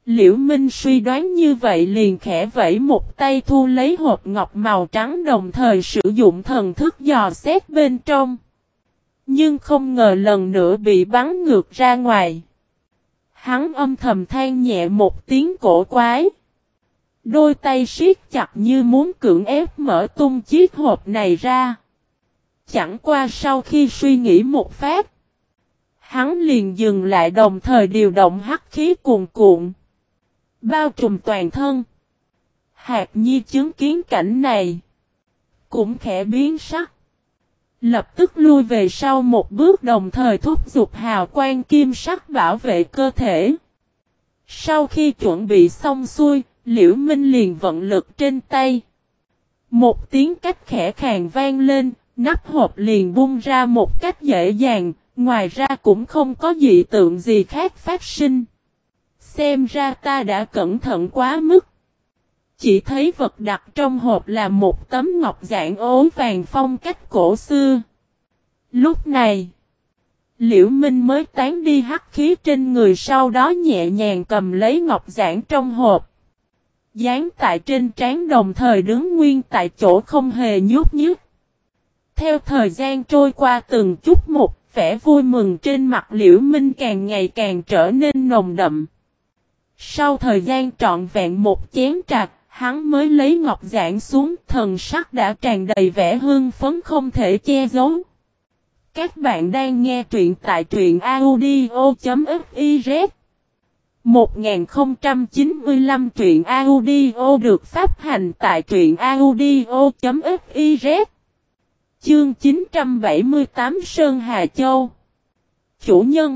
Liễu Minh suy đoán như vậy liền khẽ vẫy một tay thu lấy hộp ngọc màu trắng đồng thời sử dụng thần thức dò xét bên trong. Nhưng không ngờ lần nữa bị bắn ngược ra ngoài. Hắn âm thầm than nhẹ một tiếng cổ quái. Đôi tay siết chặt như muốn cưỡng ép mở tung chiếc hộp này ra. Chẳng qua sau khi suy nghĩ một phát, hắn liền dừng lại đồng thời điều động hắc khí cuồn cuộn, bao trùm toàn thân. Hạc Nhi chứng kiến cảnh này, cũng khẽ biến sắc. Lập tức lui về sau một bước đồng thời thúc giục hào quang kim sắc bảo vệ cơ thể. Sau khi chuẩn bị xong xuôi, Liễu Minh liền vận lực trên tay. Một tiếng cách khẽ khàng vang lên, nắp hộp liền bung ra một cách dễ dàng, ngoài ra cũng không có dị tượng gì khác phát sinh. Xem ra ta đã cẩn thận quá mức. Chỉ thấy vật đặt trong hộp là một tấm ngọc giản ố vàng phong cách cổ xưa. Lúc này, Liễu Minh mới tán đi hắc khí trên người, sau đó nhẹ nhàng cầm lấy ngọc giản trong hộp. Dán tại trên trán đồng thời đứng nguyên tại chỗ không hề nhúc nhích. Theo thời gian trôi qua từng chút một, vẻ vui mừng trên mặt Liễu Minh càng ngày càng trở nên nồng đậm. Sau thời gian trọn vẹn một chén trà, hắn mới lấy ngọc giản xuống, thần sắc đã tràn đầy vẻ hưng phấn không thể che giấu. Các bạn đang nghe truyện tại truyện audio.fiz 1095 truyện audio được phát hành tại truyện audio.fiz. Chương 978 Sơn Hà Châu. Chủ nhân,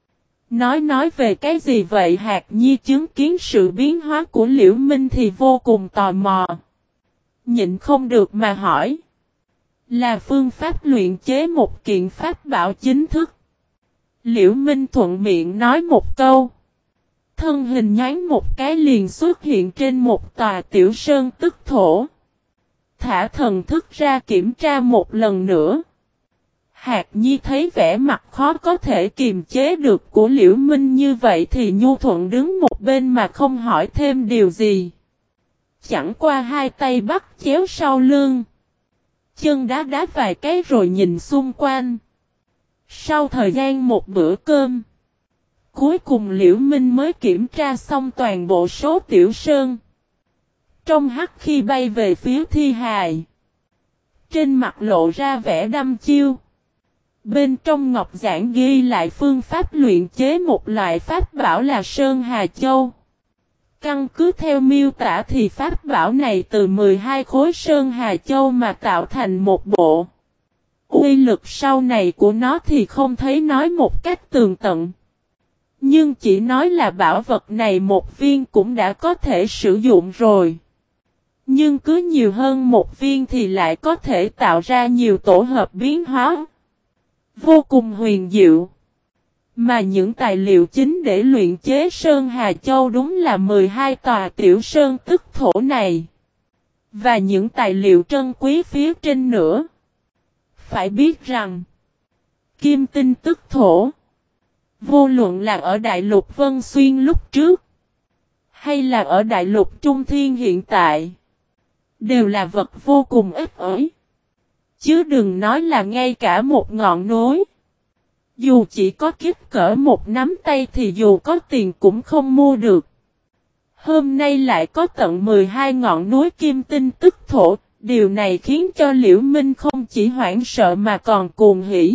nói về cái gì vậy? Hạc Nhi chứng kiến sự biến hóa của Liễu Minh thì vô cùng tò mò. Nhịn không được mà hỏi. Là phương pháp luyện chế một kiện pháp bảo chính thức. Liễu Minh thuận miệng nói một câu. Thân hình nhoáng một cái liền xuất hiện trên một tòa tiểu sơn tức thổ. Thả thần thức ra kiểm tra một lần nữa. Hạc Nhi thấy vẻ mặt khó có thể kiềm chế được của Liễu Minh như vậy thì nhu thuận đứng một bên mà không hỏi thêm điều gì. Chẳng qua hai tay bắt chéo sau lưng. Chân đá đá vài cái rồi nhìn xung quanh. Sau thời gian một bữa cơm, cuối cùng Liễu Minh mới kiểm tra xong toàn bộ số tiểu sơn. Trong hắc khi bay về phía thi hài, trên mặt lộ ra vẻ đăm chiêu. Bên trong ngọc giản ghi lại phương pháp luyện chế một loại pháp bảo là Sơn Hà Châu. Căn cứ theo miêu tả thì pháp bảo này từ 12 khối Sơn Hà Châu mà tạo thành một bộ. Uy lực sau này của nó thì không thấy nói một cách tường tận. Nhưng chỉ nói là bảo vật này một viên cũng đã có thể sử dụng rồi. Nhưng cứ nhiều hơn một viên thì lại có thể tạo ra nhiều tổ hợp biến hóa. Vô cùng huyền diệu. Mà những tài liệu chính để luyện chế Sơn Hà Châu đúng là 12 tòa tiểu sơn tức thổ này. Và những tài liệu trân quý phía trên nữa. Phải biết rằng, kim tinh tức thổ, vô luận là ở Đại lục Vân Xuyên lúc trước, hay là ở Đại lục Trung Thiên hiện tại, đều là vật vô cùng ít ỏi. Chứ đừng nói là ngay cả một ngọn núi. Dù chỉ có kích cỡ một nắm tay thì dù có tiền cũng không mua được. Hôm nay lại có tận 12 ngọn núi kim tinh tức thổ, điều này khiến cho Liễu Minh không chỉ hoảng sợ mà còn cuồng hỉ.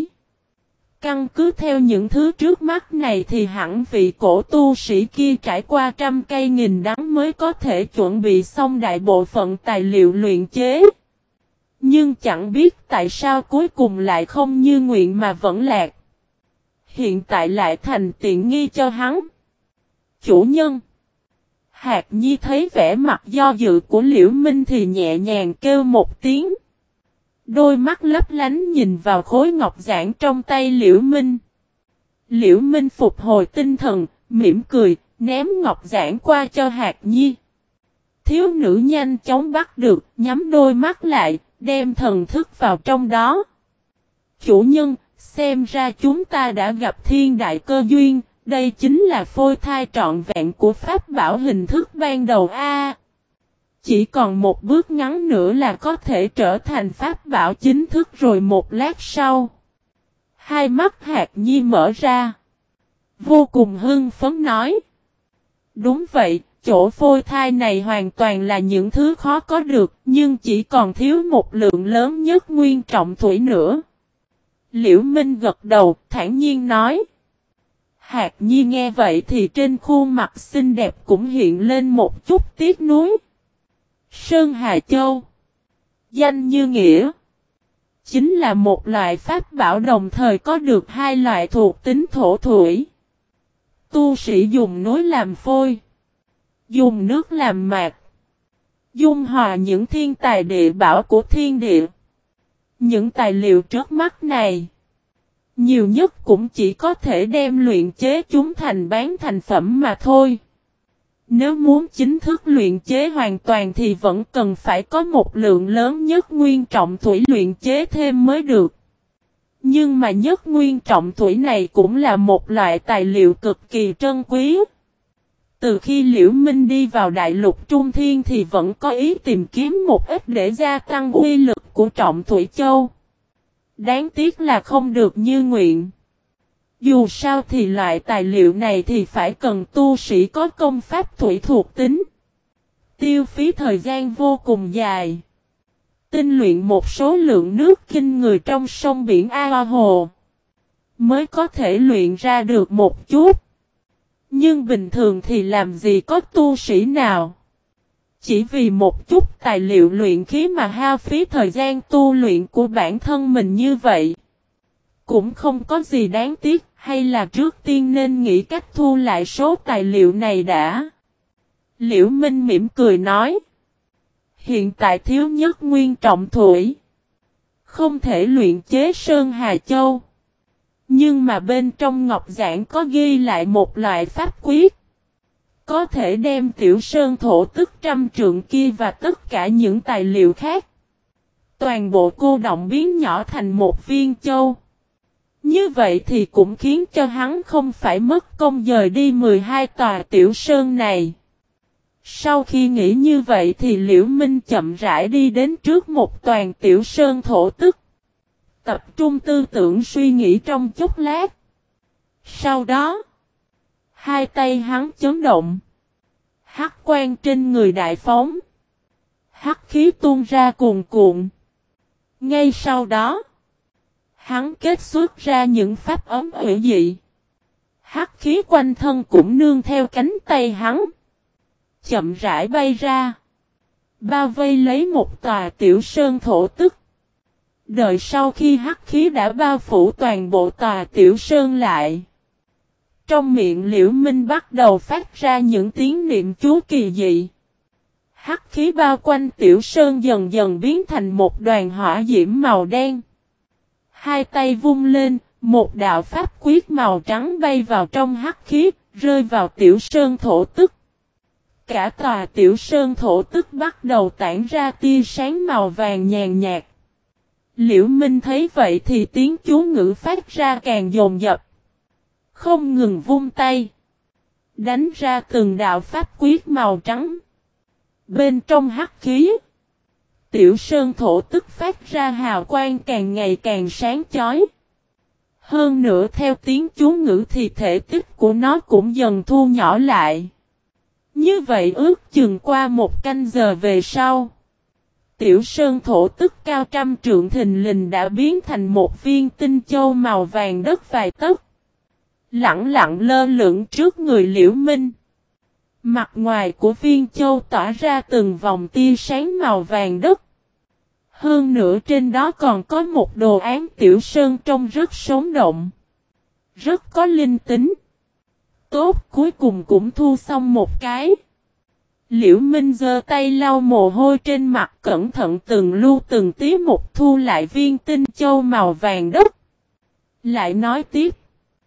Căn cứ theo những thứ trước mắt này thì hẳn vị cổ tu sĩ kia trải qua trăm cây nghìn đắng mới có thể chuẩn bị xong đại bộ phận tài liệu luyện chế. Nhưng chẳng biết tại sao cuối cùng lại không như nguyện mà vẫn lạc. Hiện tại lại thành tiện nghi cho hắn. Chủ nhân. Hạc Nhi thấy vẻ mặt do dự của Liễu Minh thì nhẹ nhàng kêu một tiếng. Đôi mắt lấp lánh nhìn vào khối ngọc giản trong tay Liễu Minh. Liễu Minh phục hồi tinh thần, mỉm cười, ném ngọc giản qua cho Hạc Nhi. Thiếu nữ nhanh chóng bắt được, nhắm đôi mắt lại, đem thần thức vào trong đó. Chủ nhân, xem ra chúng ta đã gặp thiên đại cơ duyên, Đây chính là phôi thai trọn vẹn của pháp bảo hình thức ban đầu A. Chỉ còn một bước ngắn nữa là có thể trở thành pháp bảo chính thức rồi. Một lát sau, hai mắt Hạc Nhi mở ra, vô cùng hưng phấn nói. Đúng vậy, chỗ phôi thai này hoàn toàn là những thứ khó có được, nhưng chỉ còn thiếu một lượng lớn nhất nguyên trọng thủy nữa. Liễu Minh gật đầu, thản nhiên nói. Hạc Nhi nghe vậy thì trên khuôn mặt xinh đẹp cũng hiện lên một chút tiếc nuối. Sơn Hà Châu, danh như nghĩa, chính là một loại pháp bảo đồng thời có được hai loại thuộc tính thổ thủy. Tu sĩ dùng núi làm phôi, dùng nước làm mạt, dung hòa những thiên tài địa bảo của thiên địa. Những tài liệu trước mắt này, nhiều nhất cũng chỉ có thể đem luyện chế chúng thành bán thành phẩm mà thôi. Nếu muốn chính thức luyện chế hoàn toàn thì vẫn cần phải có một lượng lớn nhất nguyên trọng thủy luyện chế thêm mới được. Nhưng mà nhất nguyên trọng thủy này cũng là một loại tài liệu cực kỳ trân quý. Từ khi Liễu Minh đi vào đại lục Trung Thiên thì vẫn có ý tìm kiếm một ít để gia tăng uy lực của trọng thủy châu. Đáng tiếc là không được như nguyện. Dù sao thì loại tài liệu này thì phải cần tu sĩ có công pháp thủy thuộc tính. Tiêu phí thời gian vô cùng dài. Tinh luyện một số lượng nước kinh người trong sông biển A Hồ, mới có thể luyện ra được một chút. Nhưng bình thường thì làm gì có tu sĩ nào chỉ vì một chút tài liệu luyện khí mà hao phí thời gian tu luyện của bản thân mình như vậy. Cũng không có gì đáng tiếc, hay là trước tiên nên nghĩ cách thu lại số tài liệu này đã. Liễu Minh mỉm cười nói. Hiện tại thiếu nhất nguyên trọng thủy, không thể luyện chế Sơn Hà Châu. Nhưng mà bên trong ngọc giản có ghi lại một loại pháp quyết, có thể đem tiểu sơn thổ tức trăm trượng kia và tất cả những tài liệu khác, toàn bộ cô động biến nhỏ thành một viên châu. Như vậy thì cũng khiến cho hắn không phải mất công dời đi 12 tòa tiểu sơn này. Sau khi nghĩ như vậy thì Liễu Minh chậm rãi đi đến trước một toàn tiểu sơn thổ tức. Tập trung tư tưởng suy nghĩ trong chốc lát. Sau đó, hai tay hắn chấn động. Hắc quang trên người đại phóng. Hắc khí tuôn ra cuồn cuộn. Ngay sau đó, hắn kết xuất ra những pháp ấm hủy dị. Hắc khí quanh thân cũng nương theo cánh tay hắn, chậm rãi bay ra, bao vây lấy một tòa tiểu sơn thổ tức. Đợi sau khi hắc khí đã bao phủ toàn bộ tòa tiểu sơn lại, trong miệng Liễu Minh bắt đầu phát ra những tiếng niệm chú kỳ dị. Hắc khí bao quanh tiểu sơn dần dần biến thành một đoàn hỏa diễm màu đen. Hai tay vung lên, một đạo pháp quyết màu trắng bay vào trong hắc khí, rơi vào tiểu sơn thổ tức. Cả tòa tiểu sơn thổ tức bắt đầu tản ra tia sáng màu vàng nhàn nhạt. Liễu Minh thấy vậy thì tiếng chú ngữ phát ra càng dồn dập, không ngừng vung tay, đánh ra từng đạo pháp quyết màu trắng. Bên trong hắc khí, tiểu sơn thổ tức phát ra hào quang càng ngày càng sáng chói. Hơn nữa theo tiếng chú ngữ thì thể tích của nó cũng dần thu nhỏ lại. Như vậy ước chừng qua một canh giờ về sau, tiểu sơn thổ tức cao trăm trượng thình lình đã biến thành một viên tinh châu màu vàng đất vài tấc, lẳng lặng lơ lửng trước người Liễu Minh. Mặt ngoài của viên châu tỏa ra từng vòng tia sáng màu vàng đất. Hơn nữa trên đó còn có một đồ án tiểu sơn trông rất sống động, rất có linh tính. Tốt, cuối cùng cũng thu xong một cái. Liễu Minh giơ tay lau mồ hôi trên mặt, cẩn thận từng lu từng tí một thu lại viên tinh châu màu vàng đất. Lại nói tiếp,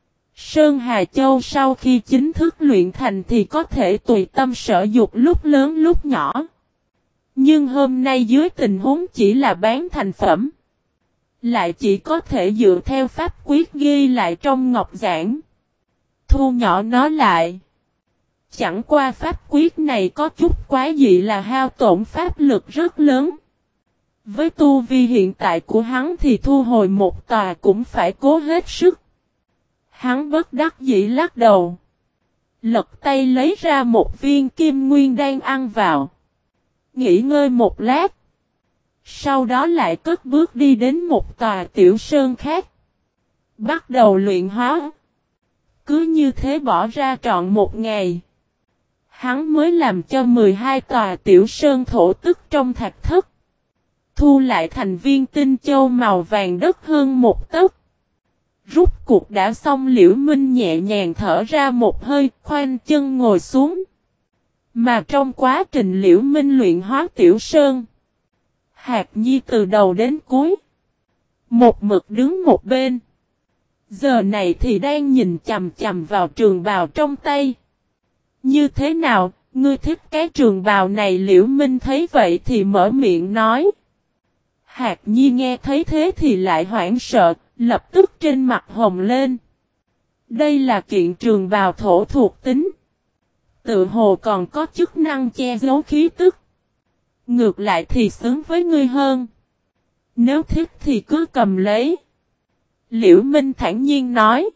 Sơn Hà Châu sau khi chính thức luyện thành thì có thể tùy tâm sở dục lúc lớn lúc nhỏ. Nhưng hôm nay dưới tình huống chỉ là bán thành phẩm, lại chỉ có thể dựa theo pháp quyết ghi lại trong ngọc giản. Thu nhỏ nó lại. Chẳng qua pháp quyết này có chút quá dị là hao tổn pháp lực rất lớn. Với tu vi hiện tại của hắn thì thu hồi một tòa cũng phải cố hết sức. Hắn bất đắc dĩ lắc đầu. Lật tay lấy ra một viên kim nguyên đan ăn vào. Nghỉ ngơi một lát. Sau đó lại cất bước đi đến một tòa tiểu sơn khác. Bắt đầu luyện hóa. Cứ như thế bỏ ra trọn một ngày. Hắn mới làm cho 12 tòa tiểu sơn thổ tức trong thạch thất. Thu lại thành viên tinh châu màu vàng đất hơn một tấc. Rút cuộc đã xong, Liễu Minh nhẹ nhàng thở ra một hơi, khoanh chân ngồi xuống. Mà trong quá trình Liễu Minh luyện hóa tiểu sơn, Hạc Nhi từ đầu đến cuối, một mực đứng một bên. Giờ này thì đang nhìn chằm chằm vào trường bào trong tay. Như thế nào, ngươi thích cái trường bào này? Liễu Minh thấy vậy thì mở miệng nói. Hạc Nhi nghe thấy thế thì lại hoảng sợ, lập tức trên mặt hồng lên. Đây là kiện trường bào thổ thuộc tính. Tự hồ còn có chức năng che giấu khí tức. Ngược lại thì xứng với ngươi hơn. Nếu thích thì cứ cầm lấy. Liễu Minh thản nhiên nói.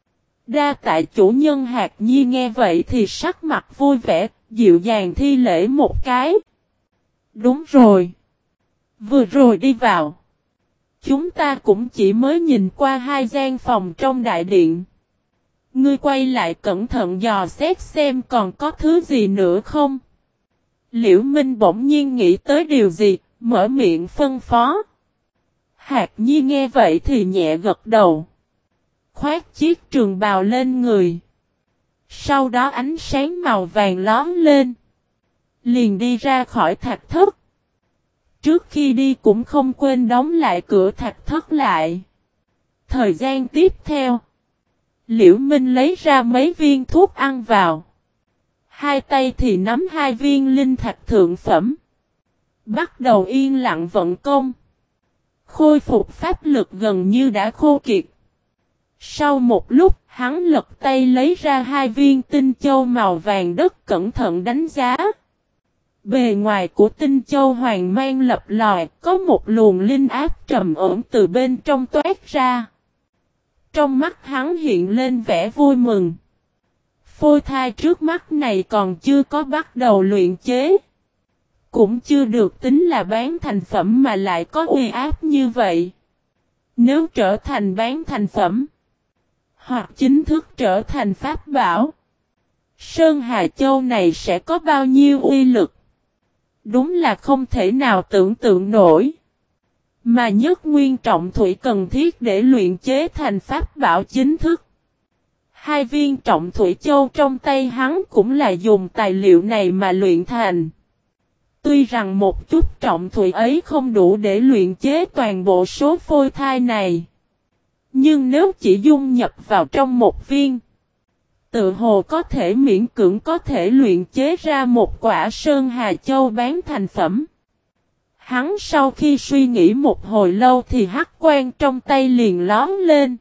Đa tạ chủ nhân. Hạc Nhi nghe vậy thì sắc mặt vui vẻ, dịu dàng thi lễ một cái. Đúng rồi. Vừa rồi đi vào. Chúng ta cũng chỉ mới nhìn qua 2 gian phòng trong đại điện. Ngươi quay lại cẩn thận dò xét xem còn có thứ gì nữa không? Liễu Minh bỗng nhiên nghĩ tới điều gì, mở miệng phân phó. Hạc Nhi nghe vậy thì nhẹ gật đầu. Khoác chiếc trường bào lên người. Sau đó ánh sáng màu vàng lóm lên. Liền đi ra khỏi thạch thất. Trước khi đi cũng không quên đóng lại cửa thạch thất lại. Thời gian tiếp theo, Liễu Minh lấy ra mấy viên thuốc ăn vào. Hai tay thì nắm 2 viên linh thạch thượng phẩm. Bắt đầu yên lặng vận công. Khôi phục pháp lực gần như đã khô kiệt. Sau một lúc, hắn lật tay lấy ra 2 viên tinh châu màu vàng đất, cẩn thận đánh giá. Bề ngoài của tinh châu hoàng mang lập lòi, có một luồng linh áp trầm ổn từ bên trong toát ra. Trong mắt hắn hiện lên vẻ vui mừng. Phôi thai trước mắt này còn chưa có bắt đầu luyện chế. Cũng chưa được tính là bán thành phẩm mà lại có uy áp như vậy. Nếu trở thành bán thành phẩm, hoặc chính thức trở thành pháp bảo, Sơn Hà Châu này sẽ có bao nhiêu uy lực? Đúng là không thể nào tưởng tượng nổi. Mà nhất nguyên trọng thủy cần thiết để luyện chế thành pháp bảo chính thức. 2 viên trọng thủy châu trong tay hắn cũng là dùng tài liệu này mà luyện thành. Tuy rằng một chút trọng thủy ấy không đủ để luyện chế toàn bộ số phôi thai này. Nhưng nếu chỉ dung nhập vào trong một viên, tự hồ có thể miễn cưỡng có thể luyện chế ra một quả Sơn Hà Châu bán thành phẩm. Hắn sau khi suy nghĩ một hồi lâu thì hắc quang trong tay liền lóm lên.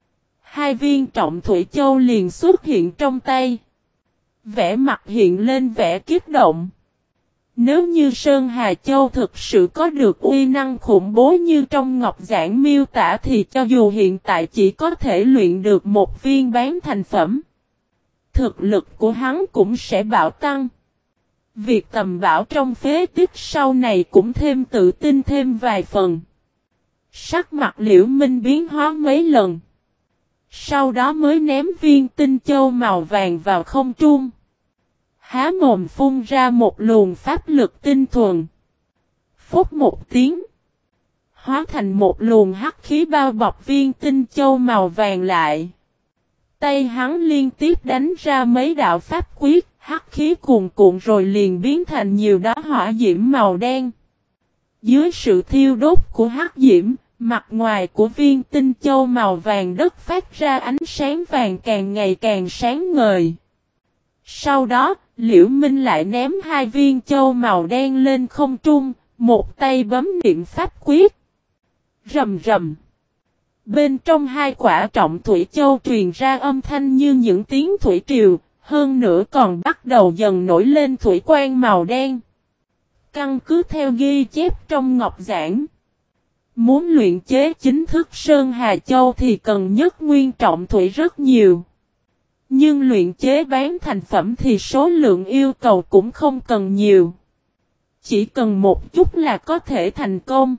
2 viên trọng thủy châu liền xuất hiện trong tay. Vẻ mặt hiện lên vẻ kích động. Nếu như Sơn Hà Châu thực sự có được uy năng khủng bố như trong ngọc giảng miêu tả thì cho dù hiện tại chỉ có thể luyện được một viên bán thành phẩm, thực lực của hắn cũng sẽ bạo tăng. Việc tầm bảo trong phế tích sau này cũng thêm tự tin thêm vài phần. Sắc mặt Liễu Minh biến hóa mấy lần. Sau đó mới ném viên tinh châu màu vàng vào không trung. Há mồm phun ra một luồng pháp lực tinh thuần. Phúc một tiếng. Hóa thành một luồng hắc khí bao bọc viên tinh châu màu vàng lại. Tay hắn liên tiếp đánh ra mấy đạo pháp quyết, hắc khí cuồn cuộn rồi liền biến thành nhiều đóa hỏa diễm màu đen. Dưới sự thiêu đốt của hắc diễm, mặt ngoài của viên tinh châu màu vàng đất phát ra ánh sáng vàng càng ngày càng sáng ngời. Sau đó, Liễu Minh lại ném 2 viên châu màu đen lên không trung, một tay bấm niệm pháp quyết. Rầm rầm. Bên trong hai quả trọng thủy châu truyền ra âm thanh như những tiếng thủy triều, hơn nữa còn bắt đầu dần nổi lên thủy quang màu đen. Căn cứ theo ghi chép trong ngọc giảng, muốn luyện chế chính thức Sơn Hà Châu thì cần nhất nguyên trọng thủy rất nhiều. Nhưng luyện chế bán thành phẩm thì số lượng yêu cầu cũng không cần nhiều. Chỉ cần một chút là có thể thành công.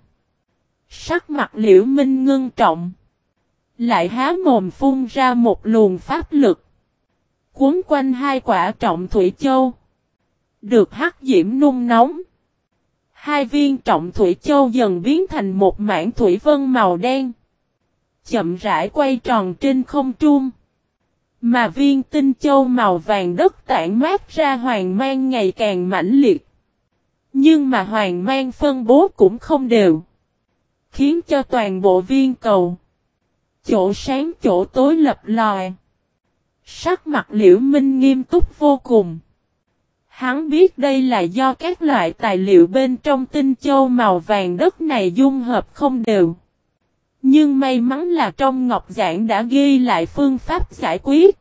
Sắc mặt Liễu Minh ngưng trọng. Lại há mồm phun ra một luồng pháp lực. Cuốn quanh hai quả trọng thủy châu. Được hắc diễm nung nóng. Hai viên trọng thủy châu dần biến thành một mảng thủy vân màu đen. Chậm rãi quay tròn trên không trung. Mà viên tinh châu màu vàng đất tản mát ra hoàng mang ngày càng mãnh liệt. Nhưng mà hoàng mang phân bố cũng không đều. Khiến cho toàn bộ viên cầu. Chỗ sáng chỗ tối lập lòi. Sắc mặt Liễu Minh nghiêm túc vô cùng. Hắn biết đây là do các loại tài liệu bên trong tinh châu màu vàng đất này dung hợp không đều. Nhưng may mắn là trong ngọc giảng đã ghi lại phương pháp giải quyết.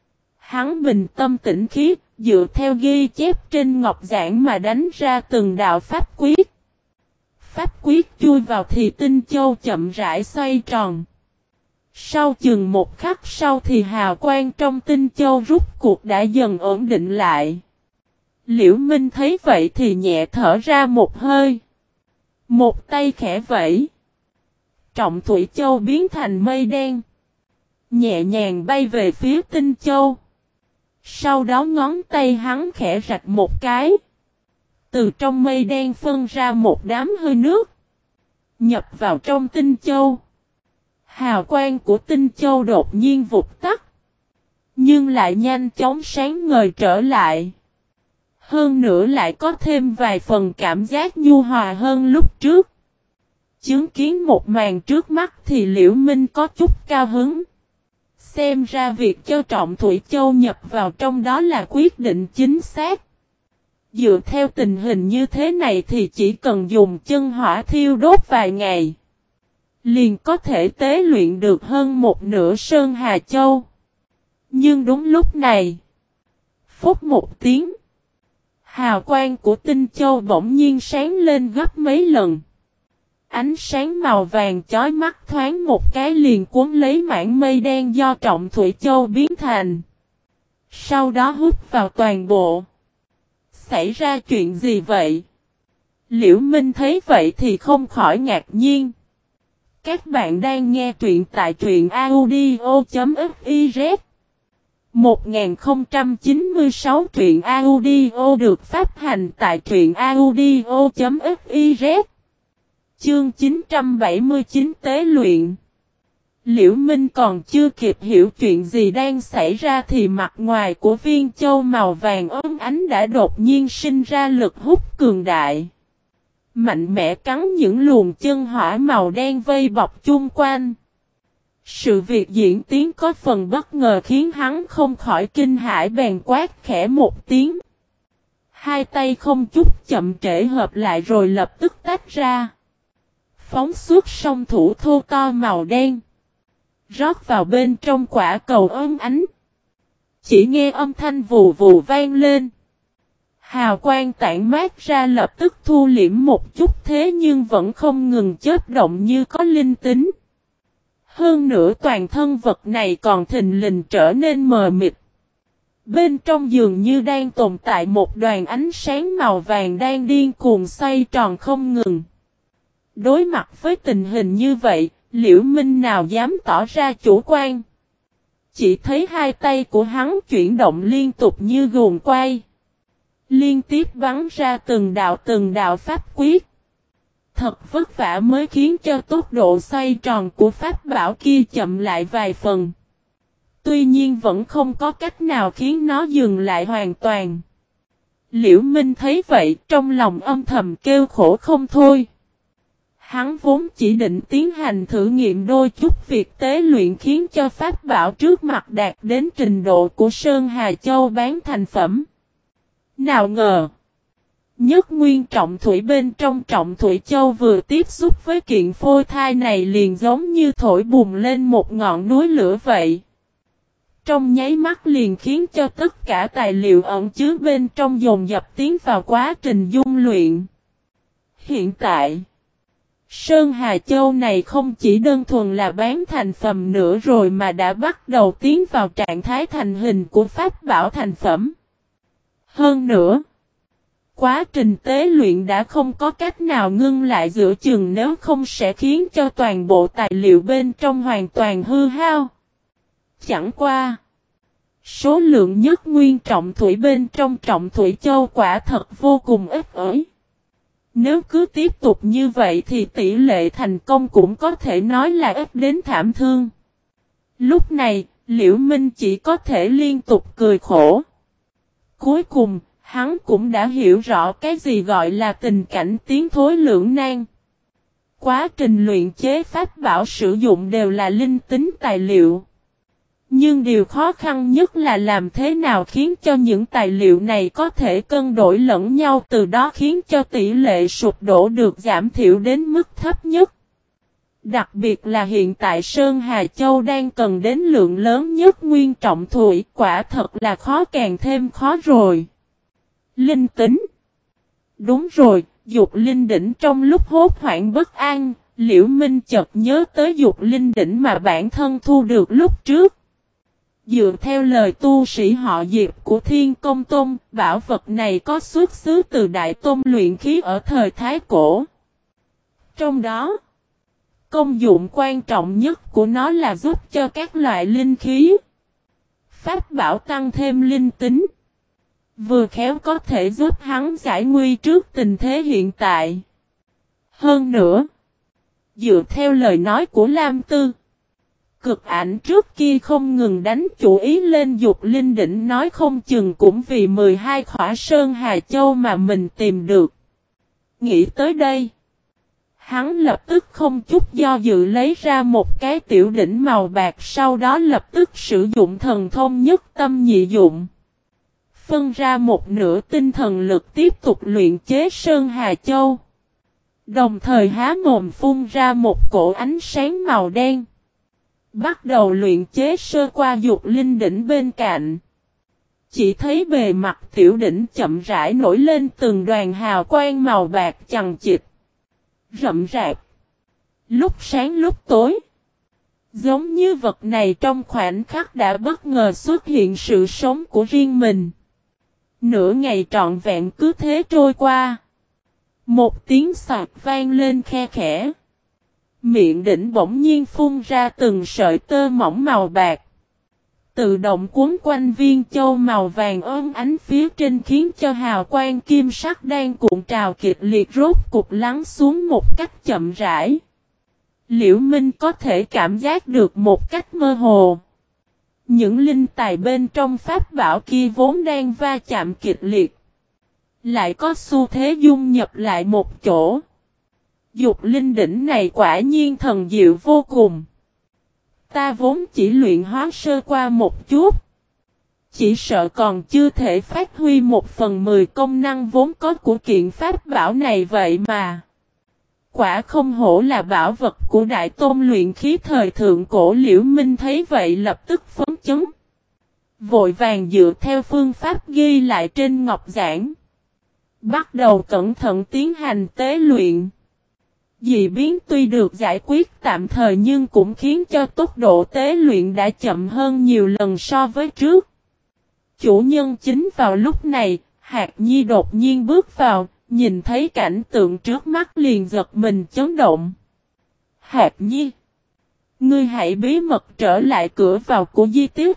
Hắn bình tâm tĩnh khí, dựa theo ghi chép trên ngọc giảng mà đánh ra từng đạo pháp quyết. Pháp quyết chui vào thì tinh châu chậm rãi xoay tròn. Sau chừng một khắc sau thì hào quang trong tinh châu rút cuộc đã dần ổn định lại. Liễu Minh thấy vậy thì nhẹ thở ra một hơi. Một tay khẽ vẫy. Trọng thủy châu biến thành mây đen. Nhẹ nhàng bay về phía tinh châu. Sau đó ngón tay hắn khẽ rạch một cái. Từ trong mây đen phân ra một đám hơi nước. Nhập vào trong tinh châu. Hào quang của tinh châu đột nhiên vụt tắt. Nhưng lại nhanh chóng sáng ngời trở lại. Hơn nữa lại có thêm vài phần cảm giác nhu hòa hơn lúc trước. Chứng kiến một màn trước mắt thì Liễu Minh có chút cao hứng. Xem ra việc cho Trọng Thủy Châu nhập vào trong đó là quyết định chính xác. Dựa theo tình hình như thế này thì chỉ cần dùng chân hỏa thiêu đốt vài ngày. Liền có thể tế luyện được hơn một nửa Sơn Hà Châu. Nhưng đúng lúc này. Phút một tiếng. Hào quang của tinh châu bỗng nhiên sáng lên gấp mấy lần. Ánh sáng màu vàng chói mắt thoáng một cái liền cuốn lấy mảng mây đen do Trọng Thủy Châu biến thành. Sau đó hút vào toàn bộ. Xảy ra chuyện gì vậy? Liễu Minh thấy vậy thì không khỏi ngạc nhiên. Các bạn đang nghe truyện tại truyện audio.fiz 1096 truyện audio được phát hành tại truyện audio.fiz. Chương 979 tế luyện. Liễu Minh còn chưa kịp hiểu chuyện gì đang xảy ra thì mặt ngoài của viên châu màu vàng óng ánh đã đột nhiên sinh ra lực hút cường đại. Mạnh mẽ cắn những luồng chân hỏa màu đen vây bọc chung quanh. Sự việc diễn tiến có phần bất ngờ khiến hắn không khỏi kinh hãi bèn quát khẽ một tiếng. Hai tay không chút chậm trễ hợp lại rồi lập tức tách ra. Phóng xuất song thủ thô to màu đen. Rót vào bên trong quả cầu óng ánh. Chỉ nghe âm thanh vù vù vang lên. Hào quang tản mát ra lập tức thu liễm một chút thế nhưng vẫn không ngừng chớp động như có linh tính. Hơn nữa toàn thân vật này còn thình lình trở nên mờ mịt. Bên trong dường như đang tồn tại một đoàn ánh sáng màu vàng đang điên cuồng xoay tròn không ngừng. Đối mặt với tình hình như vậy, Liễu Minh nào dám tỏ ra chủ quan. Chỉ thấy hai tay của hắn chuyển động liên tục như guồng quay. Liên tiếp bắn ra từng đạo pháp quyết. Thật vất vả mới khiến cho tốc độ xoay tròn của pháp bảo kia chậm lại vài phần. Tuy nhiên vẫn không có cách nào khiến nó dừng lại hoàn toàn. Liễu Minh thấy vậy trong lòng âm thầm kêu khổ không thôi. Hắn vốn chỉ định tiến hành thử nghiệm đôi chút việc tế luyện khiến cho pháp bảo trước mặt đạt đến trình độ của Sơn Hà Châu bán thành phẩm. Nào ngờ. Nhất nguyên trọng thủy bên trong trọng thủy châu vừa tiếp xúc với kiện phôi thai này liền giống như thổi bùng lên một ngọn núi lửa vậy. Trong nháy mắt liền khiến cho tất cả tài liệu ẩn chứa bên trong dồn dập tiến vào quá trình dung luyện. Hiện tại, Sơn Hà Châu này không chỉ đơn thuần là bán thành phẩm nữa rồi mà đã bắt đầu tiến vào trạng thái thành hình của pháp bảo thành phẩm. Hơn nữa, quá trình tế luyện đã không có cách nào ngưng lại giữa chừng nếu không sẽ khiến cho toàn bộ tài liệu bên trong hoàn toàn hư hao. Chẳng qua, số lượng nhất nguyên trọng thủy bên trong trọng thủy châu quả thật vô cùng ít ỏi. Nếu cứ tiếp tục như vậy thì tỷ lệ thành công cũng có thể nói là ít đến thảm thương. Lúc này, Liễu Minh chỉ có thể liên tục cười khổ. Cuối cùng, hắn cũng đã hiểu rõ cái gì gọi là tình cảnh tiến thối lưỡng nan. Quá trình luyện chế pháp bảo sử dụng đều là linh tính tài liệu. Nhưng điều khó khăn nhất là làm thế nào khiến cho những tài liệu này có thể cân đổi lẫn nhau, từ đó khiến cho tỷ lệ sụp đổ được giảm thiểu đến mức thấp nhất. Đặc biệt là hiện tại Sơn Hà Châu đang cần đến lượng lớn nhất nguyên trọng thủy, quả thật là khó càng thêm khó rồi. Linh tính. Đúng rồi, dục linh đỉnh. Trong lúc hốt hoảng bất an, Liễu Minh chợt nhớ tới dục linh đỉnh mà bản thân thu được lúc trước. Dựa theo lời tu sĩ họ Diệp của Thiên Công Tôn, bảo vật này có xuất xứ từ Đại Tôn luyện khí ở thời Thái Cổ. Trong đó, công dụng quan trọng nhất của nó là giúp cho các loại linh khí, pháp bảo tăng thêm linh tính. Vừa khéo có thể giúp hắn giải nguy trước tình thế hiện tại. Hơn nữa, dựa theo lời nói của Lam Tư, Cực Ảnh trước kia không ngừng đánh chủ ý lên dục linh đỉnh, nói không chừng cũng vì 12 khỏa Sơn Hà Châu mà mình tìm được. Nghĩ tới đây, hắn lập tức không chút do dự lấy ra một cái tiểu đỉnh màu bạc, sau đó lập tức sử dụng thần thông nhất tâm nhị dụng. Phân ra một nửa tinh thần lực tiếp tục luyện chế Sơn Hà Châu. Đồng thời há mồm phun ra một cổ ánh sáng màu đen. Bắt đầu luyện chế sơ qua dục linh đỉnh bên cạnh. Chỉ thấy bề mặt tiểu đỉnh chậm rãi nổi lên từng đoàn hào quang màu bạc chằng chịt, rậm rạp, lúc sáng lúc tối. Giống như vật này trong khoảnh khắc đã bất ngờ xuất hiện sự sống của riêng mình. Nửa ngày trọn vẹn cứ thế trôi qua. Một tiếng xoạt vang lên khe khẽ. Miệng đỉnh bỗng nhiên phun ra từng sợi tơ mỏng màu bạc. Tự động cuốn quanh viên châu màu vàng óng ánh phía trên, khiến cho hào quang kim sắc đang cuộn trào kịch liệt rốt cục lắng xuống một cách chậm rãi. Liễu Minh có thể cảm giác được một cách mơ hồ. Những linh tài bên trong pháp bảo kia vốn đang va chạm kịch liệt, lại có xu thế dung nhập lại một chỗ. Dục linh đỉnh này quả nhiên thần diệu vô cùng. Ta vốn chỉ luyện hóa sơ qua một chút, chỉ sợ còn chưa thể phát huy 1/10 công năng vốn có của kiện pháp bảo này vậy mà. Quả không hổ là bảo vật của Đại Tôn luyện khí thời thượng cổ. Liễu Minh thấy vậy lập tức phấn chấn. Vội vàng dựa theo phương pháp ghi lại trên ngọc giản, bắt đầu cẩn thận tiến hành tế luyện. Dị biến tuy được giải quyết tạm thời nhưng cũng khiến cho tốc độ tế luyện đã chậm hơn nhiều lần so với trước. Chủ nhân chính vào lúc này, Hạc Nhi đột nhiên bước vào, nhìn thấy cảnh tượng trước mắt liền giật mình chấn động. Hạc Nhi, ngươi hãy bí mật trở lại cửa vào của di tích.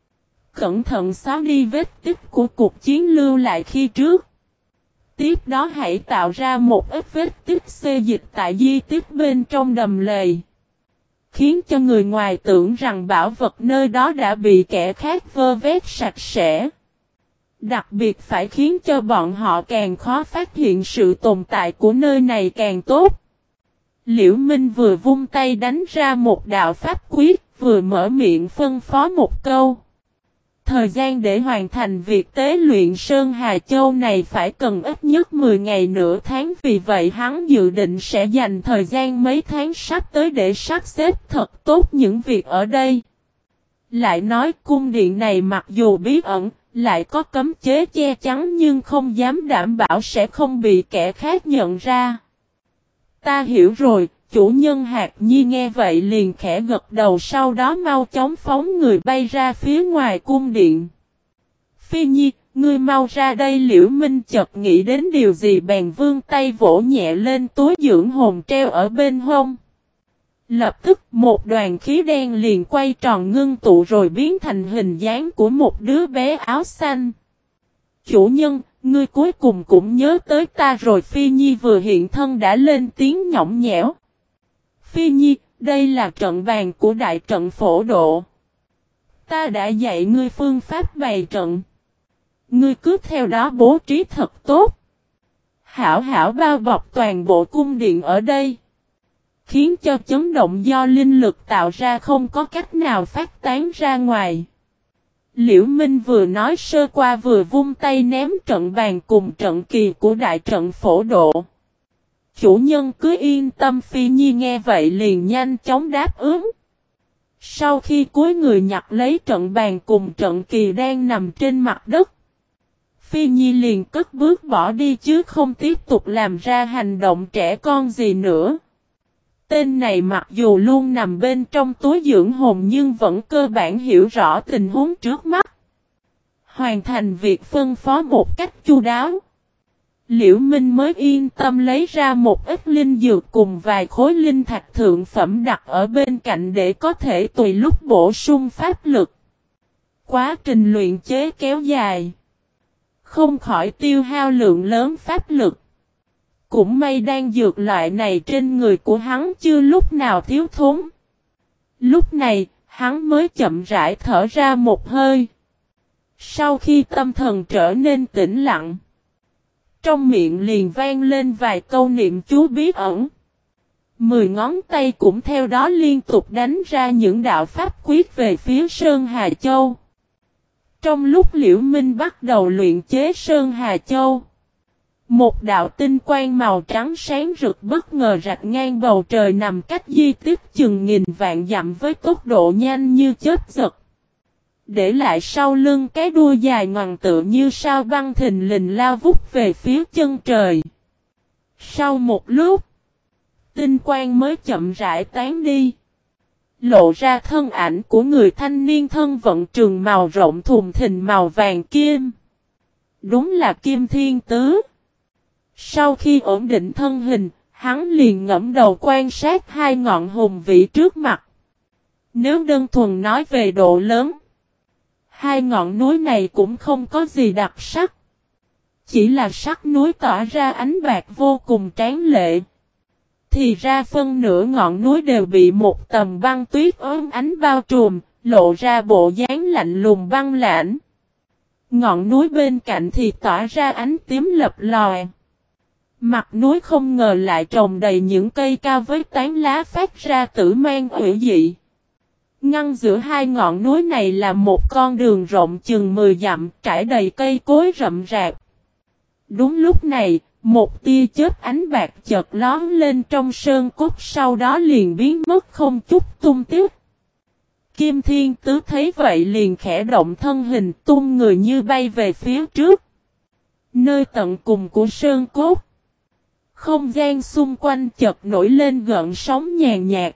Cẩn thận xóa đi vết tích của cuộc chiến lưu lại khi trước. Tiếp đó hãy tạo ra một ít vết tích xê dịch tại di tích bên trong đầm lầy, khiến cho người ngoài tưởng rằng bảo vật nơi đó đã bị kẻ khác vơ vét sạch sẽ. Đặc biệt phải khiến cho bọn họ càng khó phát hiện sự tồn tại của nơi này càng tốt. Liễu Minh vừa vung tay đánh ra một đạo pháp quyết, vừa mở miệng phân phó một câu. Thời gian để hoàn thành việc tế luyện Sơn Hà Châu này phải cần ít nhất 10 ngày nửa tháng, vì vậy hắn dự định sẽ dành thời gian mấy tháng sắp tới để sắp xếp thật tốt những việc ở đây. Lại nói cung điện này mặc dù bí ẩn, lại có cấm chế che chắn nhưng không dám đảm bảo sẽ không bị kẻ khác nhận ra. Ta hiểu rồi, chủ nhân Hạc Nhi nghe vậy liền khẽ gật đầu, sau đó mau chóng phóng người bay ra phía ngoài cung điện. Phi Nhi, ngươi mau ra đây. Liễu Minh chợt nghĩ đến điều gì bèn vươn tay vỗ nhẹ lên túi dưỡng hồn treo ở bên hông. Lập tức một đoàn khí đen liền quay tròn ngưng tụ rồi biến thành hình dáng của một đứa bé áo xanh. Chủ nhân, ngươi cuối cùng cũng nhớ tới ta rồi. Phi Nhi vừa hiện thân đã lên tiếng nhõng nhẽo. Phi Nhi, đây là trận bàn của đại trận phổ độ. Ta đã dạy ngươi phương pháp bày trận. Ngươi cứ theo đó bố trí thật tốt. Hảo hảo bao bọc toàn bộ cung điện ở đây. Khiến cho chấn động do linh lực tạo ra không có cách nào phát tán ra ngoài. Liễu Minh vừa nói sơ qua vừa vung tay ném trận bàn cùng trận kỳ của đại trận phổ độ. Chủ nhân cứ yên tâm. Phi Nhi nghe vậy liền nhanh chóng đáp ứng. Sau khi cúi người nhặt lấy trận bàn cùng trận kỳ đang nằm trên mặt đất, Phi Nhi liền cất bước bỏ đi chứ không tiếp tục làm ra hành động trẻ con gì nữa. Tên này mặc dù luôn nằm bên trong túi dưỡng hồn nhưng vẫn cơ bản hiểu rõ tình huống trước mắt. Hoàn thành việc phân phó một cách chu đáo, Liễu Minh mới yên tâm lấy ra một ít linh dược cùng vài khối linh thạch thượng phẩm đặt ở bên cạnh để có thể tùy lúc bổ sung pháp lực. Quá trình luyện chế kéo dài, không khỏi tiêu hao lượng lớn pháp lực. Cũng may đan dược loại này trên người của hắn chưa lúc nào thiếu thốn. Lúc này, hắn mới chậm rãi thở ra một hơi. Sau khi tâm thần trở nên tĩnh lặng, trong miệng liền vang lên vài câu niệm chú bí ẩn. 10 ngón tay cũng theo đó liên tục đánh ra những đạo pháp quyết về phía Sơn Hà Châu. Trong lúc Liễu Minh bắt đầu luyện chế Sơn Hà Châu, một đạo tinh quang màu trắng sáng rực bất ngờ rạch ngang bầu trời nằm cách di tích chừng nghìn vạn dặm với tốc độ nhanh như chớp giật. Để lại sau lưng cái đuôi dài ngoằn tựa như sao băng thình lình lao vút về phía chân trời. Sau một lúc, tinh quang mới chậm rãi tán đi. Lộ ra thân ảnh của người thanh niên thân vận trường màu rộng thùng thình màu vàng kim. Đúng là Kim Thiên Tứ. Sau khi ổn định thân hình, hắn liền ngẫm đầu quan sát hai ngọn hùng vĩ trước mặt. Nếu đơn thuần nói về độ lớn, hai ngọn núi này cũng không có gì đặc sắc. Chỉ là sắc núi tỏa ra ánh bạc vô cùng tráng lệ. Thì ra phân nửa ngọn núi đều bị một tầng băng tuyết ốm ánh bao trùm, lộ ra bộ dáng lạnh lùng băng lãnh. Ngọn núi bên cạnh thì tỏa ra ánh tím lập lòi. Mặt núi không ngờ lại trồng đầy những cây cao với tán lá phát ra tử mang ủy dị. Ngăn giữa hai ngọn núi này là một con đường rộng chừng 10 dặm trải đầy cây cối rậm rạp. Đúng lúc này, một tia chớp ánh bạc chợt lóe lên trong sơn cốt, sau đó liền biến mất không chút tung tích. Kim Thiên Tứ thấy vậy liền khẽ động thân hình tung người như bay về phía trước. Nơi tận cùng của sơn cốt, không gian xung quanh chợt nổi lên gợn sóng nhàn nhạt.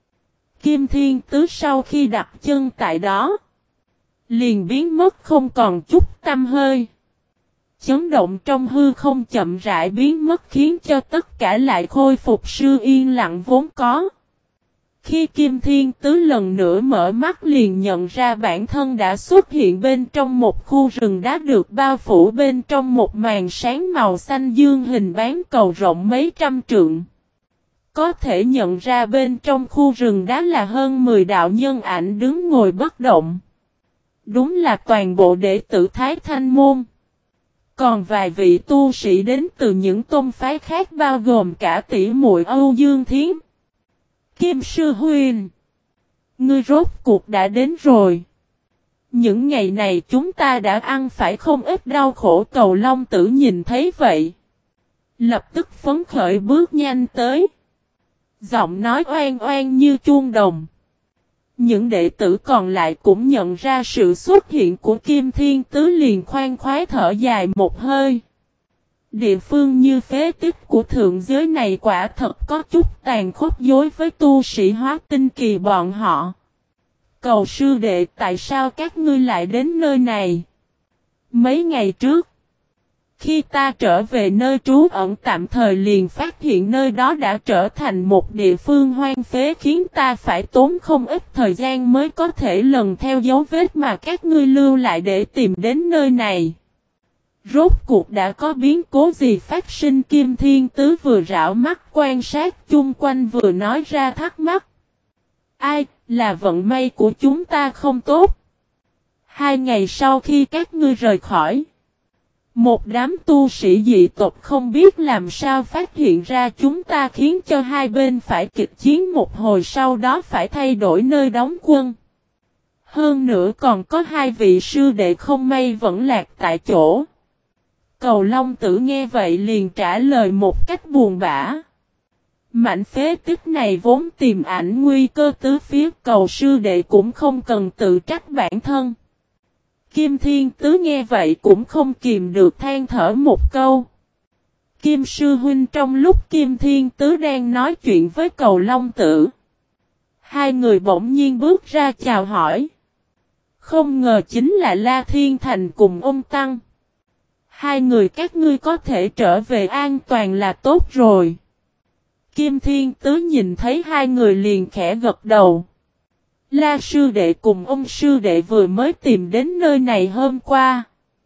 Kim Thiên Tứ sau khi đặt chân tại đó, liền biến mất không còn chút tăm hơi. Chấn động trong hư không chậm rãi biến mất khiến cho tất cả lại khôi phục sự yên lặng vốn có. Khi Kim Thiên Tứ lần nữa mở mắt liền nhận ra bản thân đã xuất hiện bên trong một khu rừng đá được bao phủ bên trong một màn sáng màu xanh dương hình bán cầu rộng mấy trăm trượng. Có thể nhận ra bên trong khu rừng đá là hơn 10 đạo nhân ảnh đứng ngồi bất động. Đúng là toàn bộ đệ tử Thái Thanh Môn. Còn vài vị tu sĩ đến từ những tôn phái khác bao gồm cả tỷ muội Âu Dương Thiến. Kim Sư Huynh, ngươi rốt cuộc đã đến rồi. Những ngày này chúng ta đã ăn phải không ít đau khổ. Cầu Long Tử nhìn thấy vậy, lập tức phấn khởi bước nhanh tới. Giọng nói oan oan như chuông đồng. Những đệ tử còn lại cũng nhận ra sự xuất hiện của Kim Thiên Tứ liền khoan khoái thở dài một hơi. Địa phương như phế tích của thượng giới này quả thật có chút tàn khốc đối với tu sĩ hóa tinh kỳ bọn họ. Cầu sư đệ, tại sao các ngươi lại đến nơi này? Mấy ngày trước, khi ta trở về nơi trú ẩn tạm thời liền phát hiện nơi đó đã trở thành một địa phương hoang phế, khiến ta phải tốn không ít thời gian mới có thể lần theo dấu vết mà các ngươi lưu lại để tìm đến nơi này. Rốt cuộc đã có biến cố gì phát sinh? Kim Thiên Tứ vừa rảo mắt quan sát chung quanh vừa nói ra thắc mắc. Ai, là vận may của chúng ta không tốt. 2 ngày sau khi các ngươi rời khỏi, một đám tu sĩ dị tộc không biết làm sao phát hiện ra chúng ta, khiến cho hai bên phải kịch chiến một hồi, sau đó phải thay đổi nơi đóng quân. Hơn nữa còn có 2 vị sư đệ không may vẫn lạc tại chỗ. Cầu Long Tử nghe vậy liền trả lời một cách buồn bã. Mảnh phế tích này vốn tiềm ẩn nguy cơ tứ phía, cầu sư đệ cũng không cần tự trách bản thân. Kim Thiên Tứ nghe vậy cũng không kìm được than thở một câu. Kim sư huynh, trong lúc Kim Thiên Tứ đang nói chuyện với Cầu Long Tử, hai người bỗng nhiên bước ra chào hỏi. Không ngờ chính là La Thiên Thành cùng ông Tăng. Hai người các ngươi có thể trở về an toàn là tốt rồi. Kim Thiên Tứ nhìn thấy hai người liền khẽ gật đầu. La sư đệ cùng ông sư đệ vừa mới tìm đến nơi này hôm qua.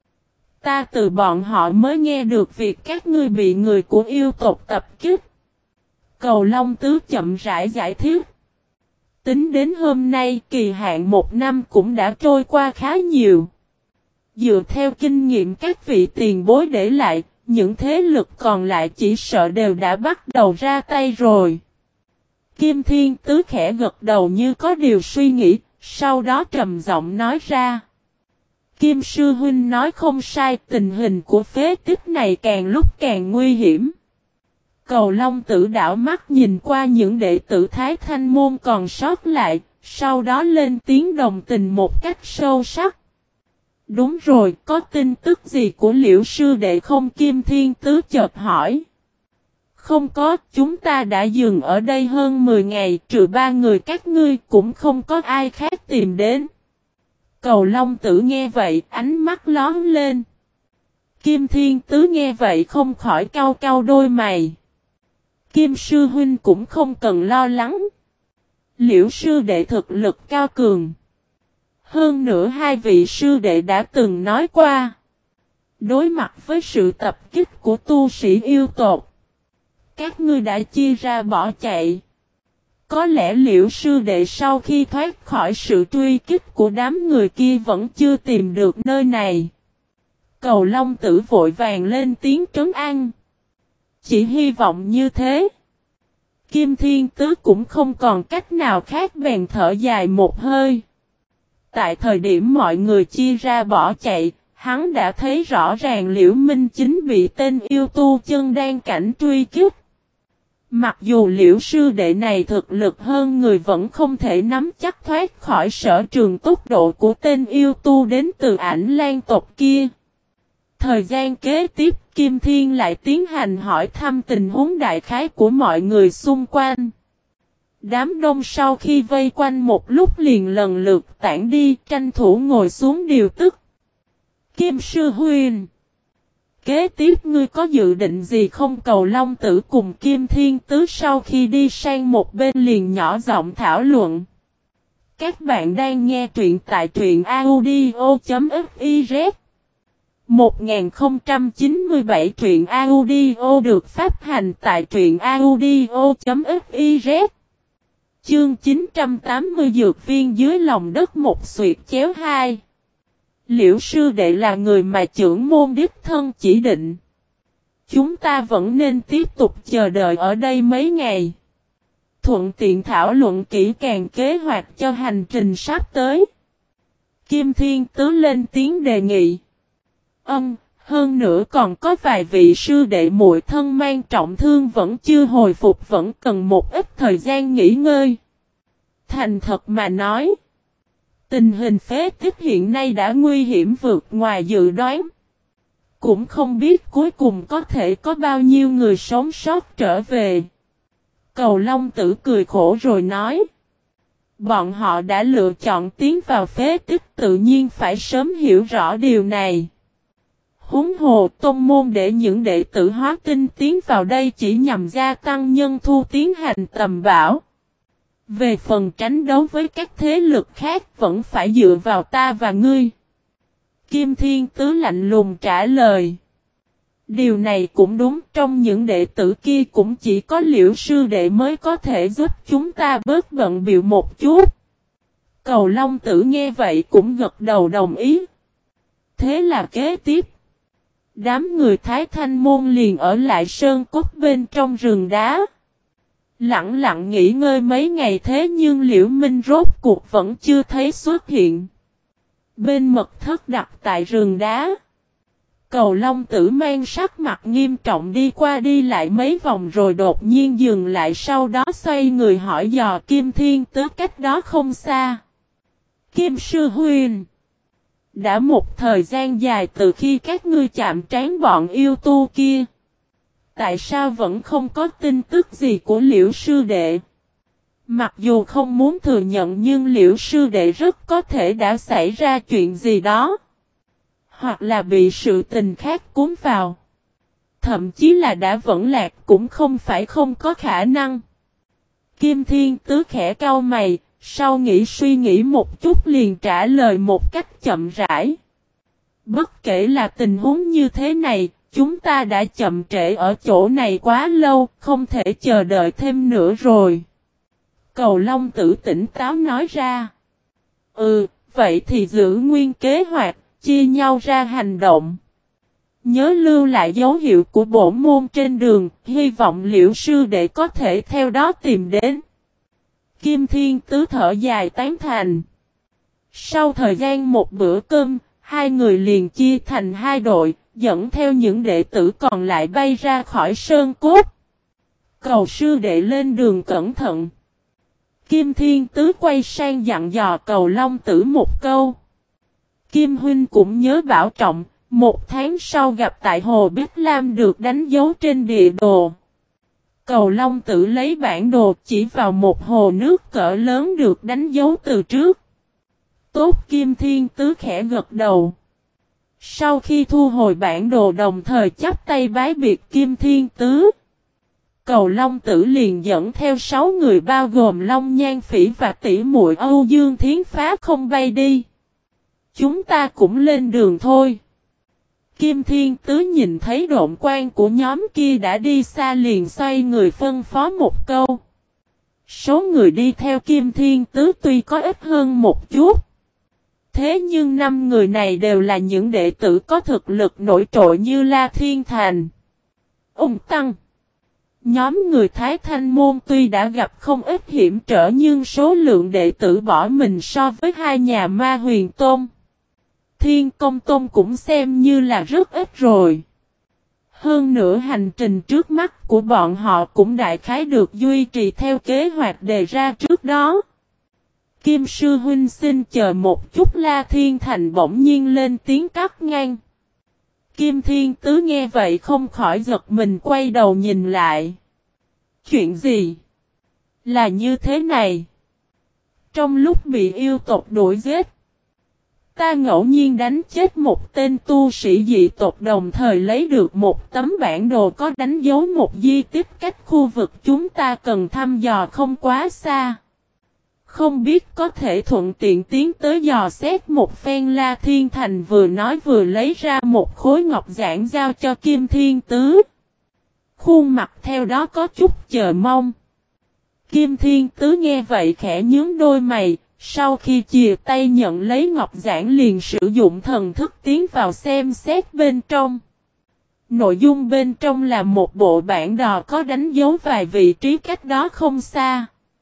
Ta từ bọn họ mới nghe được việc các ngươi bị người của yêu tộc tập kích. Cầu Long Tứ chậm rãi giải thích. Tính đến hôm nay kỳ hạn 1 năm cũng đã trôi qua khá nhiều. Dựa theo kinh nghiệm các vị tiền bối để lại, những thế lực còn lại chỉ sợ đều đã bắt đầu ra tay rồi. Kim Thiên Tứ khẽ gật đầu như có điều suy nghĩ, sau đó trầm giọng nói ra. Kim sư huynh nói không sai, tình hình của phế tích này càng lúc càng nguy hiểm. Cầu Long Tử đảo mắt nhìn qua những đệ tử Thái Thanh môn còn sót lại, sau đó lên tiếng đồng tình một cách sâu sắc. Đúng rồi, có tin tức gì của Liễu sư đệ không? Kim Thiên Tứ chợt hỏi. Không có, chúng ta đã dừng ở đây hơn 10 ngày, trừ 3 người các ngươi cũng không có ai khác tìm đến. Cầu Long Tử nghe vậy, ánh mắt lóe lên. Kim Thiên Tứ nghe vậy không khỏi cau cau đôi mày. Kim sư huynh cũng không cần lo lắng. Liễu sư đệ thực lực cao cường. Hơn nữa 2 vị sư đệ đã từng nói qua. Đối mặt với sự tập kích của tu sĩ yêu tộc, các ngươi đã chia ra bỏ chạy. Có lẽ Liễu sư đệ sau khi thoát khỏi sự truy kích của đám người kia vẫn chưa tìm được nơi này. Cầu Long Tử vội vàng lên tiếng trấn an. Chỉ hy vọng như thế. Kim Thiên Tứ cũng không còn cách nào khác bèn thở dài một hơi. Tại thời điểm mọi người chia ra bỏ chạy, hắn đã thấy rõ ràng Liễu Minh Chính bị tên yêu tu chân đan cảnh truy kích. Mặc dù Liễu sư đệ này thực lực hơn người vẫn không thể nắm chắc thoát khỏi sở trường tốc độ của tên yêu tu đến từ Ảnh Lan tộc kia. Thời gian kế tiếp Kim Thiên lại tiến hành hỏi thăm tình huống đại khái của mọi người xung quanh. Đám đông sau khi vây quanh một lúc liền lần lượt tản đi, tranh thủ ngồi xuống điều tức. Kim sư huynh, kế tiếp ngươi có dự định gì không? Cầu Long Tử cùng Kim Thiên Tứ sau khi đi sang một bên liền nhỏ giọng thảo luận. Các bạn đang nghe truyện tại truyện audio.fiz 1097 truyện audio được phát hành tại truyện audio.fiz. Chương 980 dược viên dưới lòng đất một xuyệt chéo 2. Liễu sư đệ là người mà trưởng môn đích thân chỉ định. Chúng ta vẫn nên tiếp tục chờ đợi ở đây mấy ngày. Thuận tiện thảo luận kỹ càng kế hoạch cho hành trình sắp tới. Kim Thiên Tứ lên tiếng đề nghị. Hơn nữa còn có vài vị sư đệ muội thân mang trọng thương vẫn chưa hồi phục, vẫn cần một ít thời gian nghỉ ngơi. Thành thật mà nói, tình hình phế tích hiện nay đã nguy hiểm vượt ngoài dự đoán. Cũng không biết cuối cùng có thể có bao nhiêu người sống sót trở về. Cầu Long Tử cười khổ rồi nói. Bọn họ đã lựa chọn tiến vào phế tích, tự nhiên phải sớm hiểu rõ điều này. Huống hồ tôn môn để những đệ tử hóa tinh tiến vào đây chỉ nhằm gia tăng nhân thu tiến hành tầm bảo. Về phần tranh đấu với các thế lực khác vẫn phải dựa vào ta và ngươi. Kim Thiên Tứ lạnh lùng trả lời. Điều này cũng đúng, trong những đệ tử kia cũng chỉ có Liễu sư đệ mới có thể giúp chúng ta bớt bận bịu một chút. Cầu Long Tử nghe vậy cũng gật đầu đồng ý. Thế là kế tiếp, đám người Thái Thanh môn liền ở lại sơn cốt bên trong rừng đá. Lặng lặng nghỉ ngơi mấy ngày, thế nhưng Liễu Minh rốt cuộc vẫn chưa thấy xuất hiện. Bên mật thất đặt tại rừng đá, Cầu Long Tử mang sắc mặt nghiêm trọng đi qua đi lại mấy vòng rồi đột nhiên dừng lại, sau đó xoay người hỏi dò Kim Thiên Tứ cách đó không xa. Kim Sư Huynh, đã một thời gian dài từ khi các ngươi chạm trán bọn yêu tu kia, tại sao vẫn không có tin tức gì của Liễu sư đệ? Mặc dù không muốn thừa nhận nhưng Liễu sư đệ rất có thể đã xảy ra chuyện gì đó. Hoặc là bị sự tình khác cuốn vào. Thậm chí là đã vẫn lạc cũng không phải không có khả năng. Kim Thiên Tứ khẽ cau mày, sau suy nghĩ một chút liền trả lời một cách chậm rãi. Bất kể là tình huống như thế này, chúng ta đã chậm trễ ở chỗ này quá lâu, không thể chờ đợi thêm nữa rồi. Cầu Long Tử tỉnh táo nói ra. Vậy thì giữ nguyên kế hoạch, chia nhau ra hành động. Nhớ lưu lại dấu hiệu của bổn môn trên đường, hy vọng Liễu sư đệ có thể theo đó tìm đến. Kim Thiên Tứ thở dài tán thành. Sau thời gian một bữa cơm, hai người liền chia thành hai đội, dẫn theo những đệ tử còn lại bay ra khỏi sơn cốt. Cầu sư đệ lên đường cẩn thận. Kim Thiên Tứ quay sang dặn dò Cầu Long Tử một câu. Kim huynh cũng nhớ bảo trọng, 1 tháng sau gặp tại Hồ Bích Lam được đánh dấu trên địa đồ. Cầu Long Tử lấy bản đồ chỉ vào một hồ nước cỡ lớn được đánh dấu từ trước. Tốt, Kim Thiên Tứ khẽ gật đầu. Sau khi thu hồi bản đồ đồng thời chắp tay bái biệt Kim Thiên Tứ, Cầu Long Tử liền dẫn theo 6 người bao gồm Long Nhan Phỉ và tỷ muội Âu Dương Thiến phá không bay đi. Chúng ta cũng lên đường thôi. Kim Thiên Tứ nhìn thấy độn quang của nhóm kia đã đi xa liền xoay người phân phó một câu. Số người đi theo Kim Thiên Tứ tuy có ít hơn một chút. Thế nhưng 5 người này đều là những đệ tử có thực lực nổi trội như La Thiên Thành, Ung Tăng. Nhóm người Thái Thanh môn tuy đã gặp không ít hiểm trở nhưng số lượng đệ tử bỏ mình so với hai nhà Ma Huyền Tôn, Thiên Công Tôn cũng xem như là rất ít rồi. Hơn nữa hành trình trước mắt của bọn họ cũng đại khái được duy trì theo kế hoạch đề ra trước đó. Kim sư huynh xin chờ một chút, La Thiên Thành bỗng nhiên lên tiếng cắt ngang. Kim Thiên Tứ nghe vậy không khỏi giật mình quay đầu nhìn lại. Chuyện gì? Là như thế này. Trong lúc bị yêu tộc đuổi giết, ta ngẫu nhiên đánh chết một tên tu sĩ dị tộc, đồng thời lấy được một tấm bản đồ có đánh dấu một di tích cách khu vực chúng ta cần thăm dò không quá xa. Không biết có thể thuận tiện tiến tới dò xét một phen. La Thiên Thành vừa nói vừa lấy ra một khối ngọc giản giao cho Kim Thiên Tứ. Khuôn mặt theo đó có chút chờ mong. Kim Thiên Tứ nghe vậy khẽ nhướng đôi mày, sau khi chìa tay nhận lấy ngọc giản liền sử dụng thần thức tiến vào xem xét bên trong. Nội dung bên trong là một bộ bản đồ có đánh dấu vài vị trí cách đó không xa.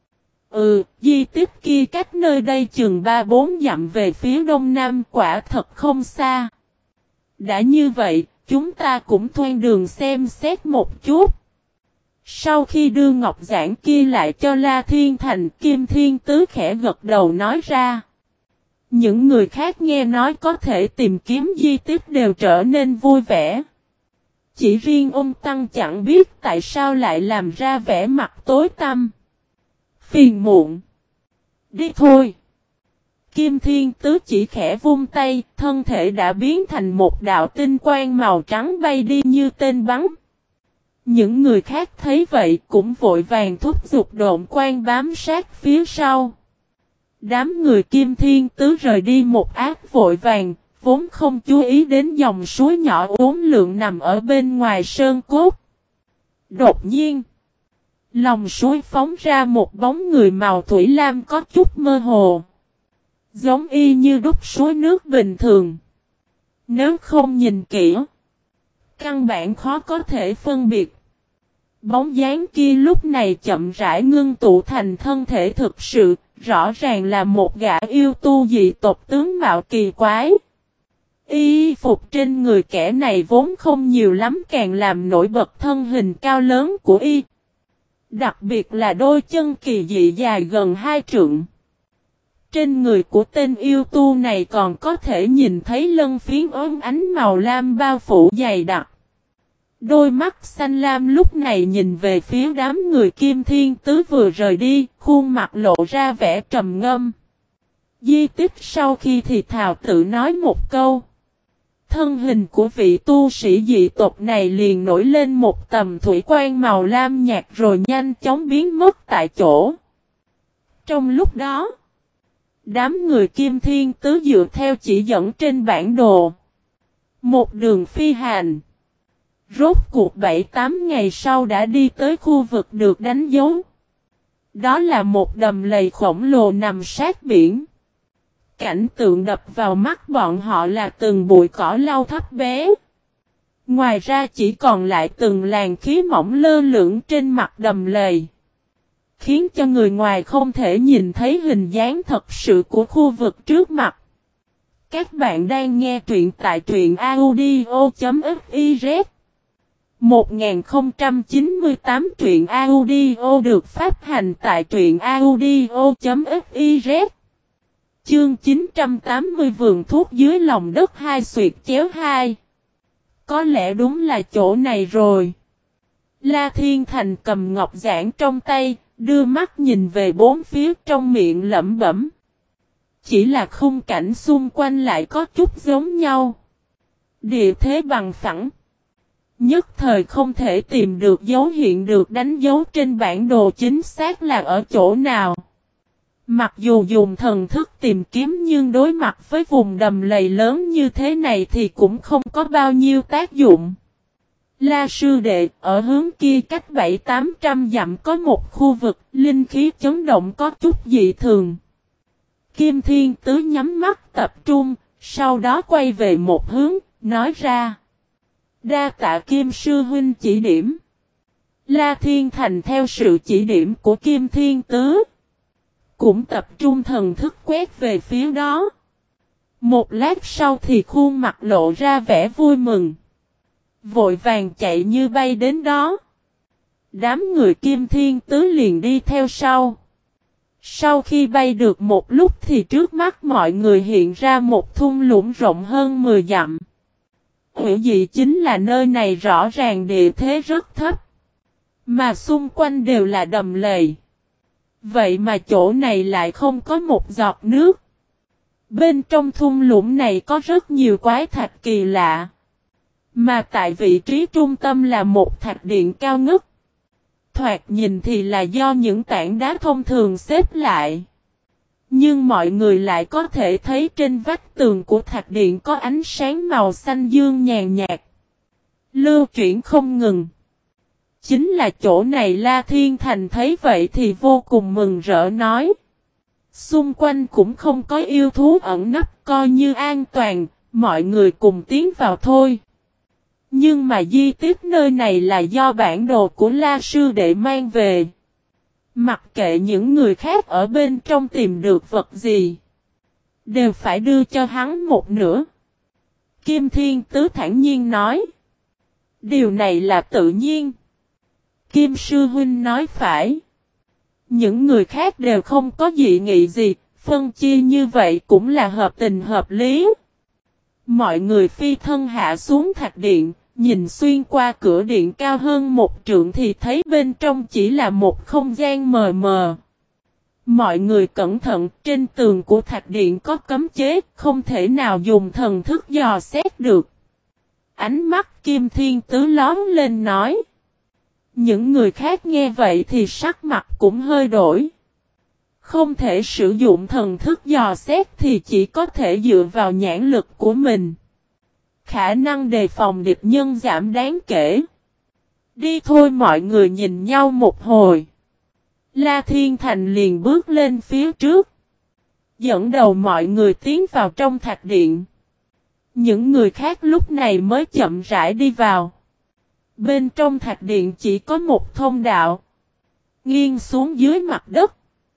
Di tích kia cách nơi đây chừng 3-4 dặm về phía đông nam, quả thật không xa. Đã như vậy, chúng ta cũng thoăn đường xem xét một chút. Sau khi đưa ngọc giản kia lại cho La Thiên Thành, Kim Thiên Tứ khẽ gật đầu nói ra. Những người khác nghe nói có thể tìm kiếm di tích đều trở nên vui vẻ. Chỉ riêng ông Tăng chẳng biết tại sao lại làm ra vẻ mặt tối tăm. Phiền muộn. Đi thôi. Kim Thiên Tứ chỉ khẽ vung tay, thân thể đã biến thành một đạo tinh quang màu trắng bay đi như tên bắn. Những người khác thấy vậy cũng vội vàng thúc giục độn quang bám sát phía sau. Đám người Kim Thiên Tứ rời đi một ác vội vàng, vốn không chú ý đến dòng suối nhỏ uốn lượn nằm ở bên ngoài sơn cốt. Đột nhiên, lòng suối phóng ra một bóng người màu thủy lam có chút mơ hồ. Giống y như đúc suối nước bình thường. Nếu không nhìn kỹ, căn bản khó có thể phân biệt. Bóng dáng kia lúc này chậm rãi ngưng tụ thành thân thể thực sự, rõ ràng là một gã yêu tu dị tộc tướng mạo kỳ quái. Y phục trên người kẻ này vốn không nhiều lắm càng làm nổi bật thân hình cao lớn của y. Đặc biệt là đôi chân kỳ dị dài gần 2 trượng. Trên người của tên yêu tu này còn có thể nhìn thấy lân phiến ốm ánh màu lam bao phủ dày đặc. Đôi mắt xanh lam lúc này nhìn về phía đám người Kim Thiên Tứ vừa rời đi, khuôn mặt lộ ra vẻ trầm ngâm. Di tích sau khi thì thào tự nói một câu. Thân hình của vị tu sĩ dị tộc này liền nổi lên một tầm thủy quang màu lam nhạt rồi nhanh chóng biến mất tại chỗ. Trong lúc đó, đám người Kim Thiên Tứ dựa theo chỉ dẫn trên bản đồ. Một đường phi hành. Rốt cuộc 7-8 ngày sau đã đi tới khu vực được đánh dấu. Đó là một đầm lầy khổng lồ nằm sát biển. Cảnh tượng đập vào mắt bọn họ là từng bụi cỏ lau thấp bé. Ngoài ra chỉ còn lại từng làn khí mỏng lơ lửng trên mặt đầm lầy. Khiến cho người ngoài không thể nhìn thấy hình dáng thật sự của khu vực trước mặt. Các bạn đang nghe truyện tại truyện audio.fiz 1098 truyện audio được phát hành tại truyện audio.fiz. Chương 980 vườn thuốc dưới lòng đất 2 xuyệt chéo 2. Có lẽ đúng là chỗ này rồi. La Thiên Thành cầm ngọc giản trong tay, đưa mắt nhìn về bốn phía trong miệng lẩm bẩm. Chỉ là khung cảnh xung quanh lại có chút giống nhau. Địa thế bằng phẳng. Nhất thời không thể tìm được dấu hiện được đánh dấu trên bản đồ chính xác là ở chỗ nào. Mặc dù dùng thần thức tìm kiếm nhưng đối mặt với vùng đầm lầy lớn như thế này thì cũng không có bao nhiêu tác dụng. La sư đệ, ở hướng kia cách 700-800 dặm có một khu vực, linh khí chấn động có chút dị thường. Kim Thiên Tứ nhắm mắt tập trung, sau đó quay về một hướng, nói ra. Đa tạ Kim sư huynh chỉ điểm. La Thiên Thành theo sự chỉ điểm của Kim Thiên Tứ, cũng tập trung thần thức quét về phía đó. Một lát sau thì khuôn mặt lộ ra vẻ vui mừng. Vội vàng chạy như bay đến đó. Đám người Kim Thiên Tứ liền đi theo sau. Sau khi bay được một lúc thì trước mắt mọi người hiện ra một thung lũng rộng hơn 10 dặm. Hữu dị chính là nơi này rõ ràng địa thế rất thấp. Mà xung quanh đều là đầm lầy. Vậy mà chỗ này lại không có một giọt nước. Bên trong thung lũng này có rất nhiều quái thạch kỳ lạ. Mà tại vị trí trung tâm là một thạch điện cao ngất. Thoạt nhìn thì là do những tảng đá thông thường xếp lại. Nhưng mọi người lại có thể thấy trên vách tường của thạch điện có ánh sáng màu xanh dương nhàn nhạt. Lưu chuyển không ngừng. Chính là chỗ này. La Thiên Thành thấy vậy thì vô cùng mừng rỡ nói. Xung quanh cũng không có yêu thú ẩn nấp, coi như an toàn, mọi người cùng tiến vào thôi. Nhưng mà di tích nơi này là do bản đồ của La sư đệ mang về. Mặc kệ những người khác ở bên trong tìm được vật gì, đều phải đưa cho hắn một nửa. Kim Thiên Tứ thản nhiên nói. Điều này là tự nhiên. Kim Sư Huynh nói phải. Những người khác đều không có dị nghị gì, phân chia như vậy cũng là hợp tình hợp lý. Mọi người phi thân hạ xuống thạch điện, nhìn xuyên qua cửa điện cao hơn một trượng thì thấy bên trong chỉ là một không gian mờ mờ. Mọi người cẩn thận, trên tường của thạch điện có cấm chế, không thể nào dùng thần thức dò xét được. Ánh mắt Kim Thiên Tứ lóm lên nói. Những người khác nghe vậy thì sắc mặt cũng hơi đổi. Không thể sử dụng thần thức dò xét thì chỉ có thể dựa vào nhãn lực của mình. Khả năng đề phòng địch nhân giảm đáng kể. Đi thôi, mọi người nhìn nhau một hồi. La Thiên Thành liền bước lên phía trước, dẫn đầu mọi người tiến vào trong thạch điện. Những người khác lúc này mới chậm rãi đi vào. Bên trong thạch điện chỉ có một thông đạo, nghiêng xuống dưới mặt đất.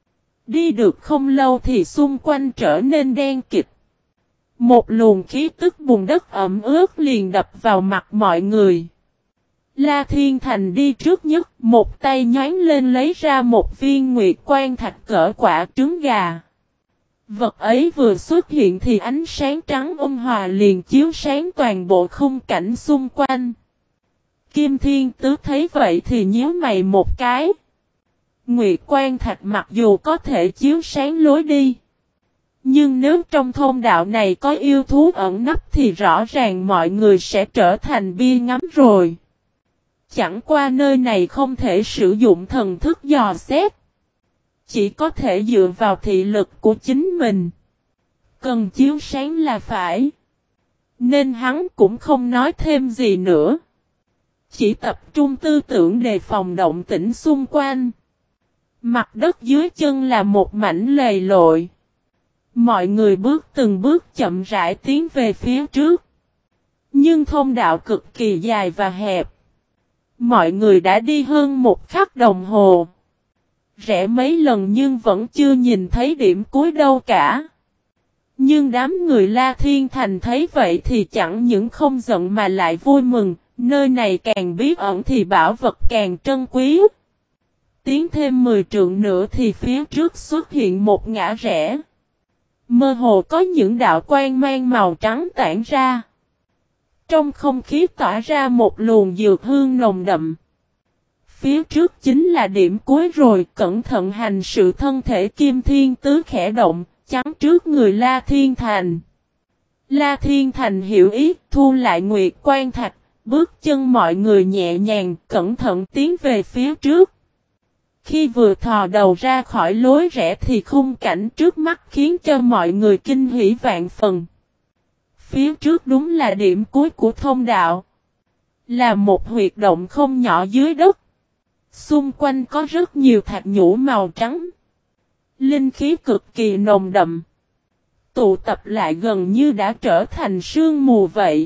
Đi được không lâu thì xung quanh trở nên đen kịt. Một luồng khí tức bùn đất ẩm ướt liền đập vào mặt mọi người. La Thiên Thành đi trước nhất, một tay nhoáng lên lấy ra một viên nguyệt quan thạch cỡ quả trứng gà. Vật ấy vừa xuất hiện thì ánh sáng trắng ôn hòa liền chiếu sáng toàn bộ khung cảnh xung quanh. Kim Thiên Tứ thấy vậy thì nhíu mày một cái. Nguyệt quan thạch mặc dù có thể chiếu sáng lối đi, nhưng nếu trong thôn đạo này có yêu thú ẩn nấp thì rõ ràng mọi người sẽ trở thành bia ngắm rồi. Chẳng qua nơi này không thể sử dụng thần thức dò xét, chỉ có thể dựa vào thị lực của chính mình. Cần chiếu sáng là phải. Nên hắn cũng không nói thêm gì nữa, chỉ tập trung tư tưởng đề phòng động tĩnh xung quanh. Mặt đất dưới chân là một mảnh lầy lội. Mọi người từng bước chậm rãi tiến về phía trước. Nhưng thông đạo cực kỳ dài và hẹp. Mọi người đã đi hơn một khắc đồng hồ. Rẽ mấy lần nhưng vẫn chưa nhìn thấy điểm cuối đâu cả. Nhưng đám người La Thiên Thành thấy vậy thì chẳng những không giận mà lại vui mừng. Nơi này càng bí ẩn thì bảo vật càng trân quý. Tiến thêm 10 trượng nữa thì phía trước xuất hiện một ngã rẽ. Mơ hồ có những đạo quang mang màu trắng tản ra. Trong không khí tỏa ra một luồng dược hương nồng đậm. Phía trước chính là điểm cuối rồi, cẩn thận hành sự. Thân thể Kim Thiên Tứ khẽ động, chắn trước người La Thiên Thành. La Thiên Thành hiểu ý, thu lại nguyệt quan thạch, bước chân mọi người nhẹ nhàng, cẩn thận tiến về phía trước. Khi vừa thò đầu ra khỏi lối rẽ thì khung cảnh trước mắt khiến cho mọi người kinh hỉ vạn phần. Phía trước đúng là điểm cuối của thông đạo. Là một huyệt động không nhỏ dưới đất. Xung quanh có rất nhiều thạch nhũ màu trắng. Linh khí cực kỳ nồng đậm. Tụ tập lại gần như đã trở thành sương mù vậy.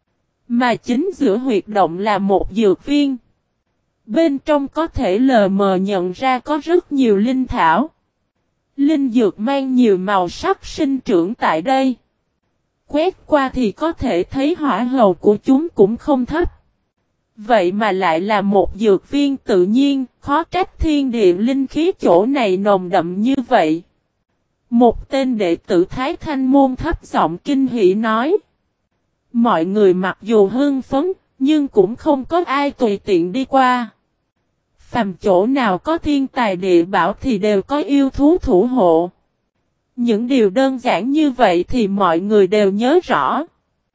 Mà chính giữa huyệt động là một dược viên. Bên trong có thể lờ mờ nhận ra có rất nhiều linh thảo. Linh dược mang nhiều màu sắc sinh trưởng tại đây. Quét qua thì có thể thấy hỏa hầu của chúng cũng không thấp. Vậy mà lại là một dược viên tự nhiên, khó trách thiên địa linh khí chỗ này nồng đậm như vậy. Một tên đệ tử Thái Thanh Môn thấp giọng kinh hỉ nói. Mọi người mặc dù hưng phấn, nhưng cũng không có ai tùy tiện đi qua. Phàm chỗ nào có thiên tài địa bảo thì đều có yêu thú thủ hộ. Những điều đơn giản như vậy thì mọi người đều nhớ rõ.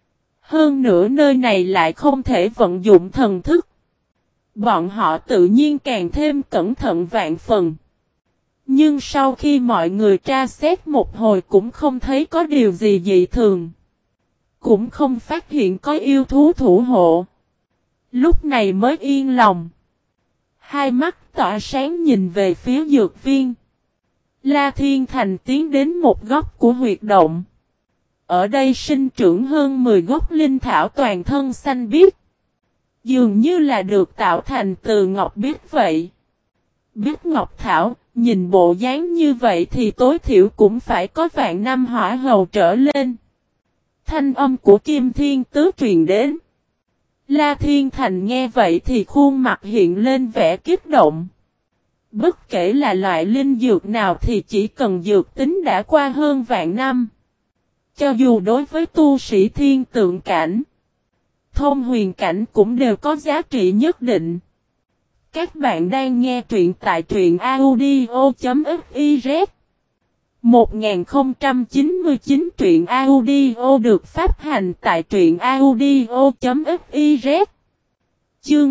Hơn nữa nơi này lại không thể vận dụng thần thức. Bọn họ tự nhiên càng thêm cẩn thận vạn phần. Nhưng sau khi mọi người tra xét một hồi cũng không thấy có điều gì dị thường. Cũng không phát hiện có yêu thú thủ hộ. Lúc này mới yên lòng. Hai mắt tỏa sáng nhìn về phía dược viên. La Thiên Thành tiến đến một góc của huyệt động. Ở đây sinh trưởng hơn 10 gốc linh thảo toàn thân xanh biếc. Dường như là được tạo thành từ ngọc biếc vậy. Bích Ngọc Thảo, nhìn bộ dáng như vậy thì tối thiểu cũng phải có vạn năm hỏa hầu trở lên. Thanh âm của Kim Thiên Tứ truyền đến. La Thiên Thành nghe vậy thì khuôn mặt hiện lên vẻ kích động. Bất kể là loại linh dược nào thì chỉ cần dược tính đã qua hơn vạn năm. Cho dù đối với tu sĩ thiên tượng cảnh, thông huyền cảnh cũng đều có giá trị nhất định. Các bạn đang nghe truyện tại truyện audio.fiz 1099 truyện audio được phát hành tại truyện audio.fiz Chương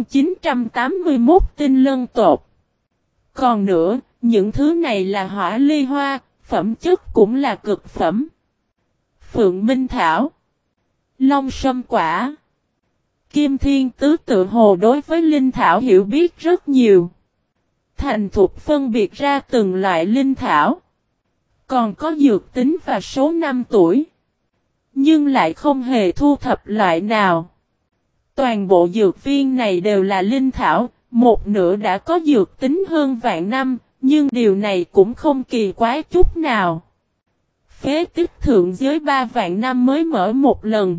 981 Tinh Lân Tột. Còn nữa, những thứ này là hỏa ly hoa, phẩm chất cũng là cực phẩm. Phượng Minh Thảo, Long Sâm Quả. Kim Thiên Tứ tự hồ đối với linh thảo hiểu biết rất nhiều. Thành thục phân biệt ra từng loại linh thảo. Còn có dược tính và số năm tuổi. Nhưng lại không hề thu thập loại nào. Toàn bộ dược viên này đều là linh thảo, một nửa đã có dược tính hơn vạn năm, nhưng điều này cũng không kỳ quái chút nào. Phế tích thượng giới 3 vạn năm mới mở một lần.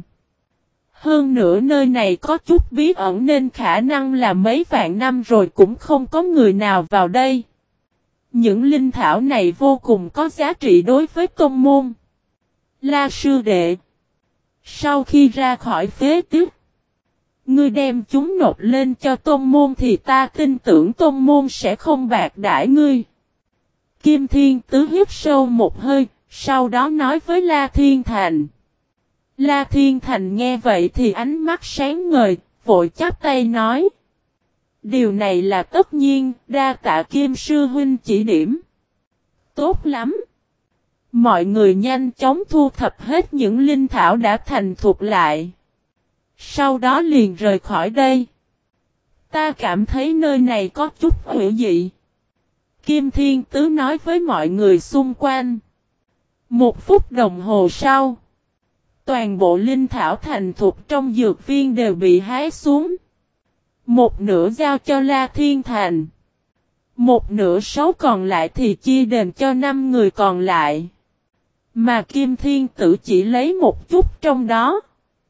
Hơn nữa nơi này có chút bí ẩn nên khả năng là mấy vạn năm rồi cũng không có người nào vào đây. Những linh thảo này vô cùng có giá trị đối với tôn môn. La sư đệ, sau khi ra khỏi phế tích, ngươi đem chúng nộp lên cho tôn môn thì ta tin tưởng tôn môn sẽ không bạc đãi ngươi. Kim Thiên Tứ hít sâu một hơi, sau đó nói với La Thiên Thành. La Thiên Thành nghe vậy thì ánh mắt sáng ngời, vội chắp tay nói. Điều này là tất nhiên, đa tạ Kim sư huynh chỉ điểm. Tốt lắm. Mọi người nhanh chóng thu thập hết những linh thảo đã thành thục lại. Sau đó liền rời khỏi đây. Ta cảm thấy nơi này có chút hữu dị. Kim Thiên Tứ nói với mọi người xung quanh. 1 phút đồng hồ sau, toàn bộ linh thảo thành thục trong dược viên đều bị hái xuống. Một nửa giao cho La Thiên Thành. Một nửa số còn lại thì chia đền cho 5 người còn lại. Mà Kim Thiên Tử chỉ lấy một chút trong đó.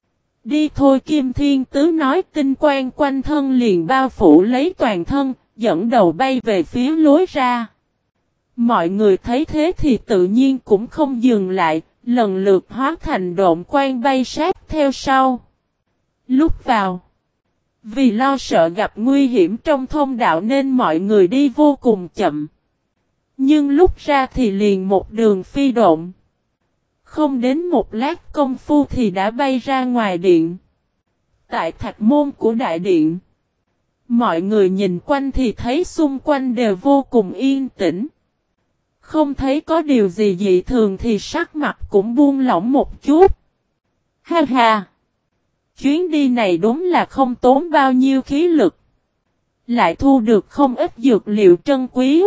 Đi thôi, Kim Thiên Tứ nói, tinh quang quanh thân liền bao phủ lấy toàn thân, dẫn đầu bay về phía lối ra. Mọi người thấy thế thì tự nhiên cũng không dừng lại, lần lượt hóa thành độn quang bay sát theo sau. Lúc vào, vì lo sợ gặp nguy hiểm trong thông đạo nên mọi người đi vô cùng chậm. Nhưng lúc ra thì liền một đường phi độn. Không đến một lát công phu thì đã bay ra ngoài điện. Tại thạch môn của đại điện, mọi người nhìn quanh thì thấy xung quanh đều vô cùng yên tĩnh. Không thấy có điều gì dị thường thì sắc mặt cũng buông lỏng một chút. Ha ha! Chuyến đi này đúng là không tốn bao nhiêu khí lực. Lại thu được không ít dược liệu trân quý.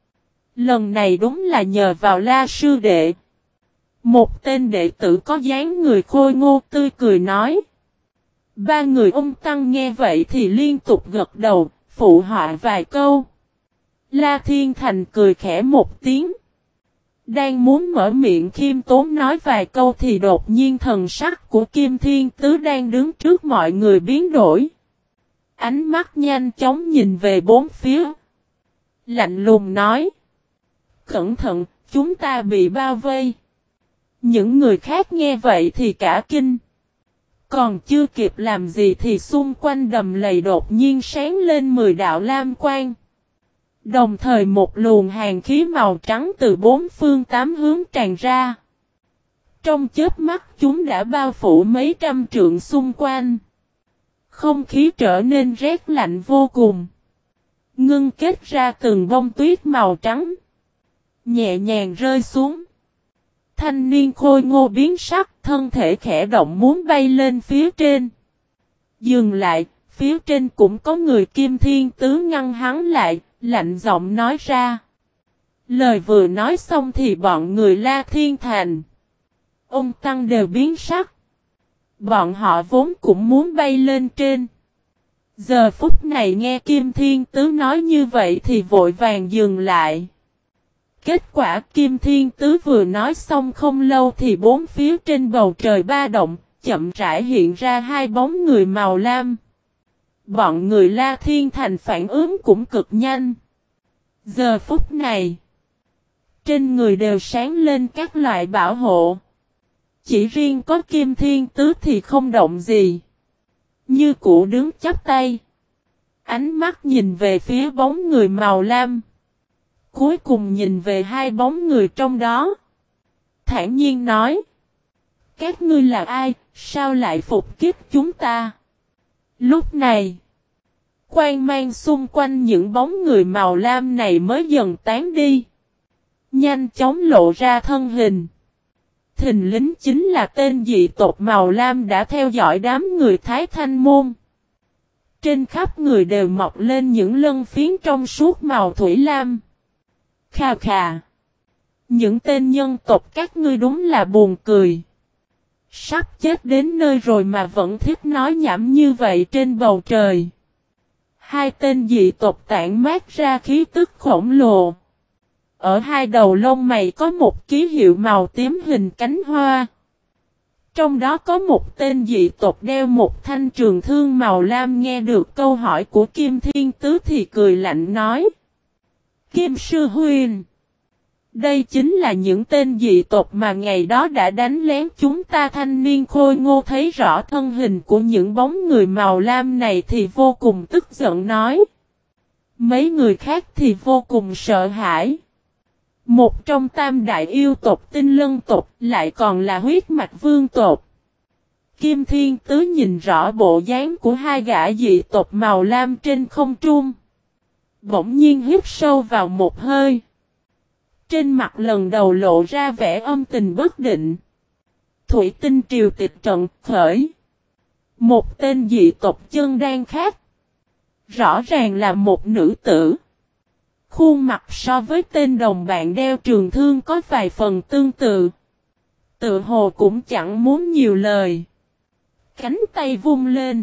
Lần này đúng là nhờ vào La sư đệ. Một tên đệ tử có dáng người khôi ngô tươi cười nói. 3 người ông Tăng nghe vậy thì liên tục gật đầu, phụ họa vài câu. La Thiên Thành cười khẽ một tiếng. Đang muốn mở miệng khiêm tốn nói vài câu thì đột nhiên thần sắc của Kim Thiên Tứ đang đứng trước mọi người biến đổi. Ánh mắt nhanh chóng nhìn về bốn phía. Lạnh lùng nói. Cẩn thận, chúng ta bị bao vây. Những người khác nghe vậy thì cả kinh. Còn chưa kịp làm gì thì xung quanh đầm lầy đột nhiên sáng lên 10 đạo lam quang. Đồng thời một luồng hàn khí màu trắng từ 4 phương 8 hướng tràn ra. Trong chớp mắt chúng đã bao phủ mấy trăm trượng xung quanh. Không khí trở nên rét lạnh vô cùng. Ngưng kết ra từng bông tuyết màu trắng. Nhẹ nhàng rơi xuống. Thanh niên khôi ngô biến sắc, thân thể khẽ động muốn bay lên phía trên. Dừng lại, phía trên cũng có người. Kim Thiên Tứ ngăn hắn lại, lạnh giọng nói ra. Lời vừa nói xong thì bọn người La Thiên Thành, ông Tăng đều biến sắc. Bọn họ vốn cũng muốn bay lên trên. Giờ phút này nghe Kim Thiên Tứ nói như vậy thì vội vàng dừng lại. Kết quả Kim Thiên Tứ vừa nói xong không lâu thì bốn phía trên bầu trời ba động, chậm rãi hiện ra hai bóng người màu lam. Bọn người La Thiên Thành phản ứng cũng cực nhanh. Giờ phút này, trên người đều sáng lên các loại bảo hộ. Chỉ riêng có Kim Thiên Tứ thì không động gì. Như cũ đứng chắp tay. Ánh mắt nhìn về phía bóng người màu lam. Cuối cùng nhìn về hai bóng người trong đó. Thản nhiên nói. Các ngươi là ai, sao lại phục kích chúng ta? Lúc này, quang mang xung quanh những bóng người màu lam này mới dần tán đi. Nhanh chóng lộ ra thân hình. Thình lính chính là tên dị tộc màu lam đã theo dõi đám người Thái Thanh Môn. Trên khắp người đều mọc lên những lân phiến trong suốt màu thủy lam. Khà khà. Những tên nhân tộc các ngươi đúng là buồn cười. Sắp chết đến nơi rồi mà vẫn thích nói nhảm như vậy trên bầu trời. Hai tên dị tộc tản mát ra khí tức khổng lồ. Ở hai đầu lông mày có một ký hiệu màu tím hình cánh hoa. Trong đó có một tên dị tộc đeo một thanh trường thương màu lam, nghe được câu hỏi của Kim Thiên Tứ thì cười lạnh nói. Kim Sư Huynh, đây chính là những tên dị tộc mà ngày đó đã đánh lén chúng ta. Thanh niên khôi ngô thấy rõ thân hình của những bóng người màu lam này thì vô cùng tức giận nói. Mấy người khác thì vô cùng sợ hãi. Một trong tam đại yêu tộc Tinh Lân tộc lại còn là huyết mạch vương tộc. Kim Thiên Tứ nhìn rõ bộ dáng của hai gã dị tộc màu lam trên không trung. Bỗng nhiên hít sâu vào một hơi. Trên mặt lần đầu lộ ra vẻ âm tình bất định. Thủy tinh triều tịch trận khởi. Một tên dị tộc chân đan khác. Rõ ràng là một nữ tử. Khuôn mặt so với tên đồng bạn đeo trường thương có vài phần tương tự. Tự hồ cũng chẳng muốn nhiều lời. Cánh tay vung lên.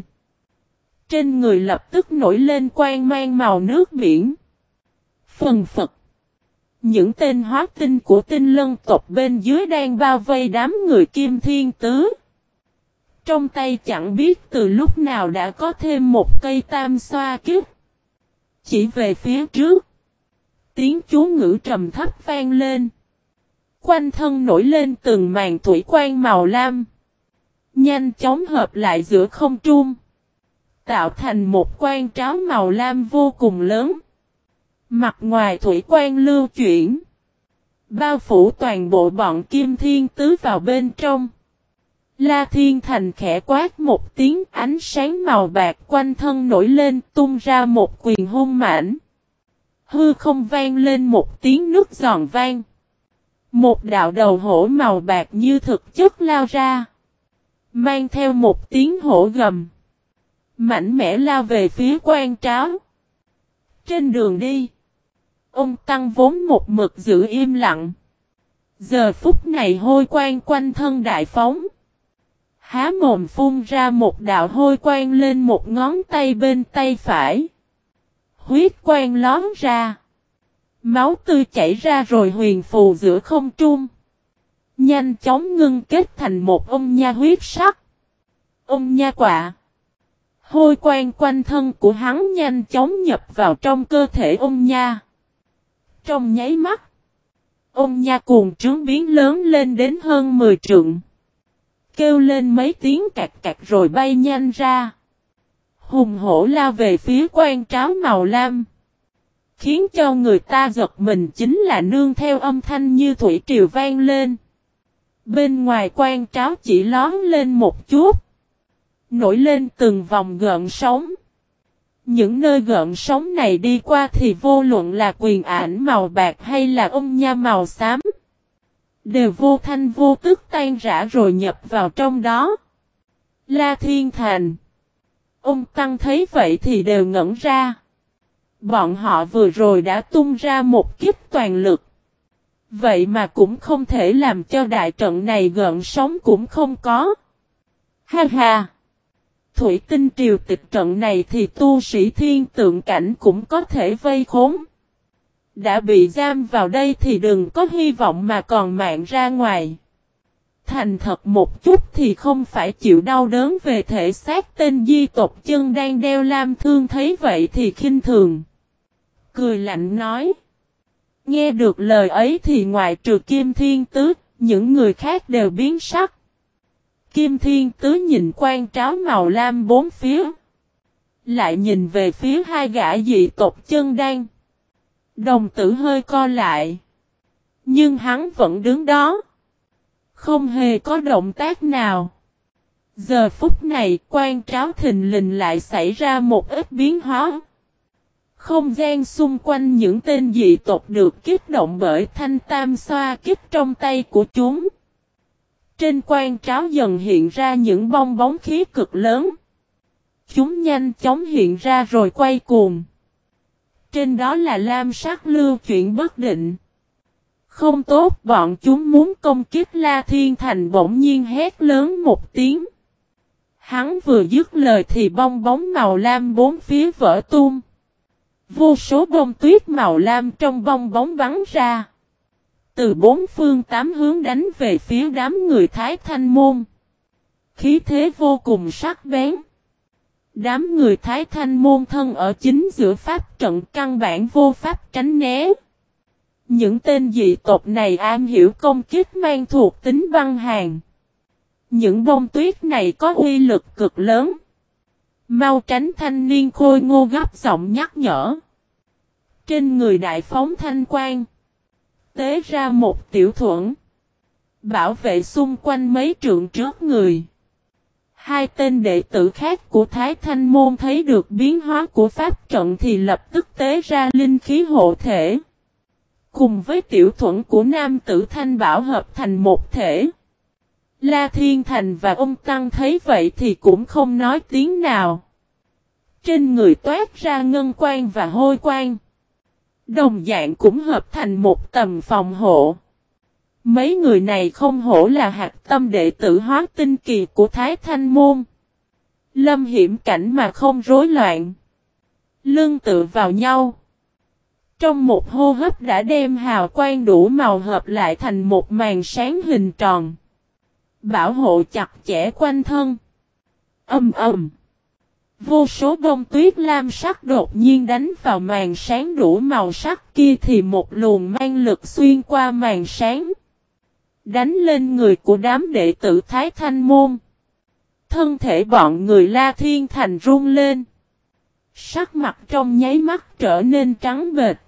Trên người lập tức nổi lên quang mang màu nước biển. Phần phật. Những tên hóa tinh của Tinh Lân tộc bên dưới đang bao vây đám người Kim Thiên Tứ. Trong tay chẳng biết từ lúc nào đã có thêm một cây tam xoa kiếp. Chỉ về phía trước. Tiếng chú ngữ trầm thấp vang lên. Quanh thân nổi lên từng màn thủy quang màu lam. Nhanh chóng hợp lại giữa không trung. Tạo thành một quang tráo màu lam vô cùng lớn. Mặt ngoài thủy quang lưu chuyển. Bao phủ toàn bộ bọn Kim Thiên Tứ vào bên trong. La Thiên Thành khẽ quát một tiếng, ánh sáng màu bạc quanh thân nổi lên, tung ra một quyền hung mãnh. Hư không vang lên một tiếng nước giòn vang. Một đạo đầu hổ màu bạc như thực chất lao ra. Mang theo một tiếng hổ gầm. Mạnh mẽ lao về phía quan tráo. Trên đường đi. Ông Tăng vốn một mực giữ im lặng. Giờ phút này hôi quang quanh thân đại phóng. Há mồm phun ra một đạo hôi quang lên một ngón tay bên tay phải. Huyết quang lón ra. Máu tươi chảy ra rồi huyền phù giữa không trung. Nhanh chóng ngưng kết thành một ông nha huyết sắc. Ông nha quạ. Hôi quang quanh thân của hắn nhanh chóng nhập vào trong cơ thể ông nha. Trong nháy mắt. Ông nha cuồng trướng biến lớn lên đến hơn 10 trượng. Kêu lên mấy tiếng cạc cạc rồi bay nhanh ra. Hùng hổ lao về phía quan tráo màu lam. Khiến cho người ta giật mình chính là nương theo âm thanh như thủy triều vang lên. Bên ngoài quan tráo chỉ lón lên một chút. Nổi lên từng vòng gợn sóng. Những nơi gợn sóng này đi qua thì vô luận là quyền ảnh màu bạc hay là ông nha màu xám. Đều vô thanh vô tức tan rã rồi nhập vào trong đó. La Thiên Thành. Ông Tăng thấy vậy thì đều ngẩn ra. Bọn họ vừa rồi đã tung ra một kích toàn lực. Vậy mà cũng không thể làm cho đại trận này gợn sóng cũng không có. Ha ha! Thủy tinh triều tịch trận này thì tu sĩ thiên tượng cảnh cũng có thể vây khốn. Đã bị giam vào đây thì đừng có hy vọng mà còn mạng ra ngoài. Thành thật một chút thì không phải chịu đau đớn về thể xác. Tên di tộc chân đang đeo lam thương thấy vậy thì khinh thường. Cười lạnh nói. Nghe được lời ấy thì ngoại trừ Kim Thiên Tứ, những người khác đều biến sắc. Kim Thiên Tứ nhìn quan tráo màu lam bốn phía. Lại nhìn về phía hai gã dị tộc chân đan. Đồng tử hơi co lại. Nhưng hắn vẫn đứng đó. Không hề có động tác nào. Giờ phút này quan tráo thình lình lại xảy ra một ít biến hóa. Không gian xung quanh những tên dị tộc được kích động bởi thanh tam xoa kích trong tay của chúng. Trên quan tráo dần hiện ra những bong bóng khí cực lớn. Chúng nhanh chóng hiện ra rồi quay cuồng. Trên đó là lam sắc lưu chuyển bất định. Không tốt, bọn chúng muốn công kích La Thiên Thành bỗng nhiên hét lớn một tiếng. Hắn vừa dứt lời thì bong bóng màu lam bốn phía vỡ tung. Vô số bông tuyết màu lam trong bong bóng bắn ra. Từ bốn phương tám hướng đánh về phía đám người Thái Thanh Môn. Khí thế vô cùng sắc bén. Đám người Thái Thanh Môn thân ở chính giữa pháp trận căn bản vô pháp tránh né. Những tên dị tộc này am hiểu công kích mang thuộc tính băng hàn. Những bông tuyết này có uy lực cực lớn. Mau tránh, thanh niên khôi ngô gấp giọng nhắc nhở. Trên người đại phóng thanh quang. Tế ra một tiểu thuẫn. Bảo vệ xung quanh mấy trượng trước người. Hai tên đệ tử khác của Thái Thanh Môn thấy được biến hóa của pháp trận thì lập tức tế ra linh khí hộ thể. Cùng với tiểu thuẫn của nam tử Thanh Bảo hợp thành một thể. La Thiên Thành và ông Tăng thấy vậy thì cũng không nói tiếng nào. Trên người toát ra ngân quang và hôi quang. Đồng dạng cũng hợp thành một tầm phòng hộ. Mấy người này không hổ là hạt tâm đệ tử hóa tinh kỳ của Thái Thanh Môn. Lâm hiểm cảnh mà không rối loạn. Lưng tựa vào nhau. Trong một hô hấp đã đem hào quang đủ màu hợp lại thành một màn sáng hình tròn. Bảo hộ chặt chẽ quanh thân. Ầm ầm. Vô số bông tuyết lam sắc đột nhiên đánh vào màn sáng đủ màu sắc kia thì một luồng mang lực xuyên qua màn sáng. Đánh lên người của đám đệ tử Thái Thanh Môn. Thân thể bọn người La Thiên Thành run lên. Sắc mặt trong nháy mắt trở nên trắng bệch.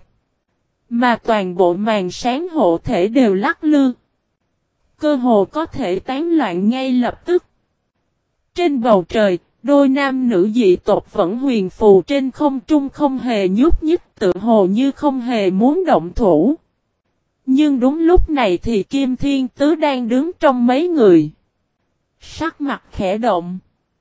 Mà toàn bộ màn sáng hộ thể đều lắc lư. Cơ hồ có thể tán loạn ngay lập tức. Trên bầu trời, đôi nam nữ dị tộc vẫn huyền phù trên không trung không hề nhúc nhích, tự hồ như không hề muốn động thủ. Nhưng đúng lúc này thì Kim Thiên Tứ đang đứng trong mấy người. Sắc mặt khẽ động.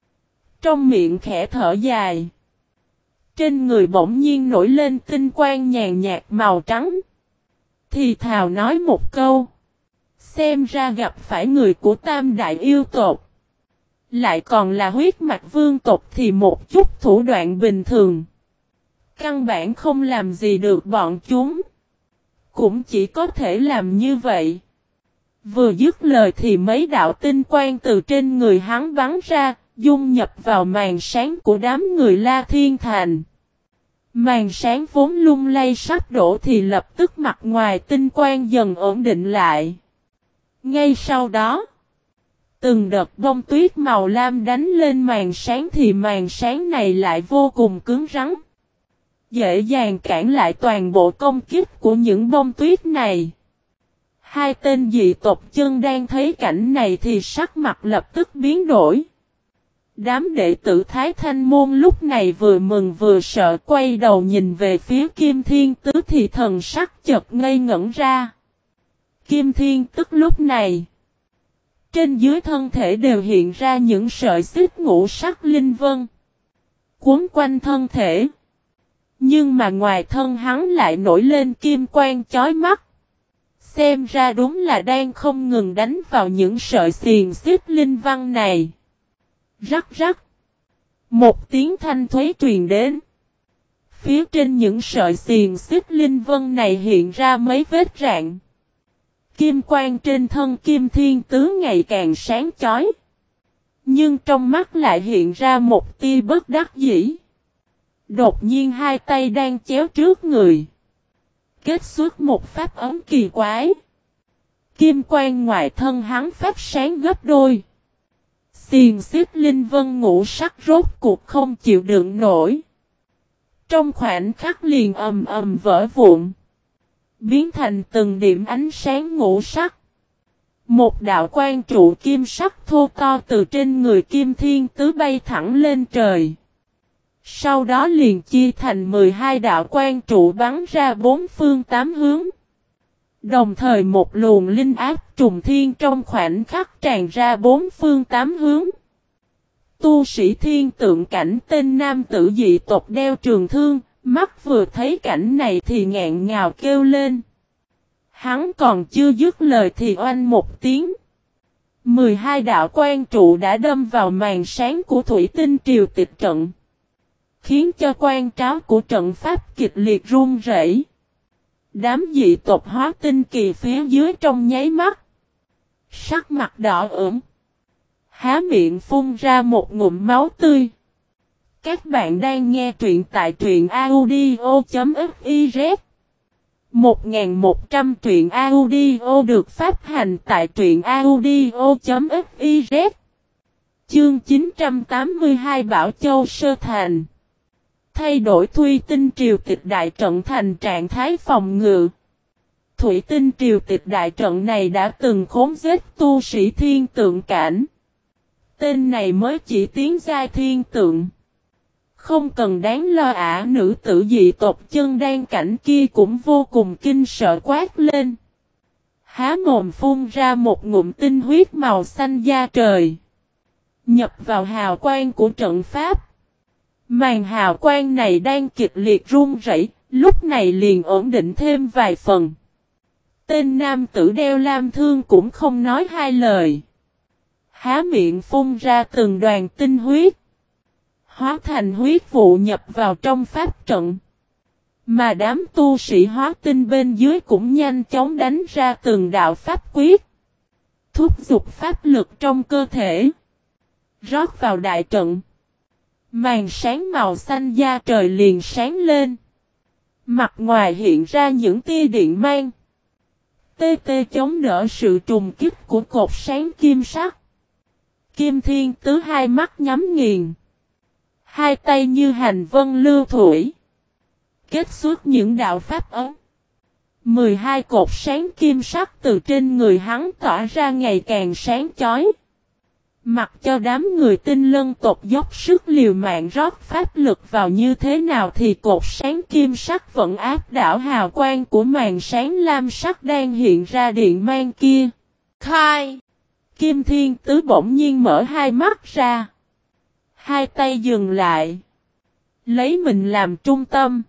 Trong miệng khẽ thở dài. Trên người bỗng nhiên nổi lên tinh quang nhàn nhạt màu trắng. Thì thào nói một câu. Xem ra gặp phải người của Tam Đại yêu tộc. Lại còn là huyết mạch vương tộc thì một chút thủ đoạn bình thường. Căn bản không làm gì được bọn chúng. Cũng chỉ có thể làm như vậy. Vừa dứt lời thì mấy đạo tinh quang từ trên người hắn bắn ra, dung nhập vào màn sáng của đám người La Thiên Thành. Màn sáng vốn lung lay sắp đổ thì lập tức mặt ngoài tinh quang dần ổn định lại. Ngay sau đó, từng đợt bông tuyết màu lam đánh lên màn sáng thì màn sáng này lại vô cùng cứng rắn. Dễ dàng cản lại toàn bộ công kích của những bông tuyết này. Hai tên dị tộc chân đang thấy cảnh này thì sắc mặt lập tức biến đổi. Đám đệ tử Thái Thanh Môn lúc này vừa mừng vừa sợ quay đầu nhìn về phía Kim Thiên Tứ thì thần sắc chợt ngây ngẩn ra. Kim Thiên Tức lúc này, trên dưới thân thể đều hiện ra những sợi xích ngũ sắc linh vân. Cuốn quanh thân thể. Nhưng mà ngoài thân hắn lại nổi lên kim quang chói mắt. Xem ra đúng là đang không ngừng đánh vào những sợi xiềng xích linh văn này. Rắc rắc. Một tiếng thanh thúy truyền đến. Phía trên những sợi xiềng xích linh vân này hiện ra mấy vết rạn. Kim quang trên thân Kim Thiên Tứ ngày càng sáng chói. Nhưng trong mắt lại hiện ra một tia bất đắc dĩ. Đột nhiên hai tay đang chéo trước người. Kết xuất một pháp ấn kỳ quái. Kim quang ngoài thân hắn phát sáng gấp đôi. Xiềng xích linh vân ngũ sắc rốt cuộc không chịu đựng nổi. Trong khoảnh khắc liền ầm ầm vỡ vụn. Biến thành từng điểm ánh sáng ngũ sắc. Một đạo quang trụ kim sắc thô to từ trên người Kim Thiên Tứ bay thẳng lên trời. Sau đó liền chia thành 12 đạo quang trụ bắn ra bốn phương tám hướng. Đồng thời một luồng linh áp trùng thiên trong khoảnh khắc tràn ra bốn phương tám hướng. Tu sĩ thiên tượng cảnh tên nam tử dị tộc đeo trường thương, mắt vừa thấy cảnh này thì ngẹn ngào kêu lên. Hắn còn chưa dứt lời thì oanh một tiếng. 12 đạo quang trụ đã đâm vào màn sáng của thủy tinh triều tịch trận. Khiến cho quan tráo của trận pháp kịch liệt run rẩy. Đám dị tộc hóa tinh kỳ phía dưới trong nháy mắt. Sắc mặt đỏ ửng. Há miệng phun ra một ngụm máu tươi. Các bạn đang nghe truyện tại truyện audio.fiz 1100 truyện audio được phát hành tại truyện audio.fiz. Chương 982 Bảo Châu Sơ Thành. Thay đổi thủy tinh triều tịch đại trận thành trạng thái phòng ngự. Thủy tinh triều tịch đại trận này đã từng khốn giết tu sĩ thiên tượng cảnh. Tên này mới chỉ tiến giai thiên tượng. Không cần đáng lo ả, nữ tử dị tộc chân đan cảnh kia cũng vô cùng kinh sợ quát lên. Há mồm phun ra một ngụm tinh huyết màu xanh da trời. Nhập vào hào quang của trận pháp. Màn hào quang này đang kịch liệt run rẩy, lúc này liền ổn định thêm vài phần. Tên nam tử đeo lam thương cũng không nói hai lời. Há miệng phun ra từng đoàn tinh huyết. Hóa thành huyết vụ nhập vào trong pháp trận. Mà đám tu sĩ hóa tinh bên dưới cũng nhanh chóng đánh ra từng đạo pháp quyết. Thúc giục pháp lực trong cơ thể. Rót vào đại trận. Màn sáng màu xanh da trời liền sáng lên. Mặt ngoài hiện ra những tia điện mang. Tê tê chống đỡ sự trùng kích của cột sáng kim sắc. Kim Thiên Tứ hai mắt nhắm nghiền. Hai tay như hành vân lưu thủy. Kết xuất những đạo pháp ấn. 12 cột sáng kim sắc từ trên người hắn tỏa ra ngày càng sáng chói. Mặc cho đám người tinh lân tộc dốc sức liều mạng rót pháp lực vào như thế nào thì cột sáng kim sắc vẫn áp đảo hào quang của màn sáng lam sắc đang hiện ra điện mang kia. Khai! Kim Thiên Tứ bỗng nhiên mở hai mắt ra. Hai tay dừng lại. Lấy mình làm trung tâm.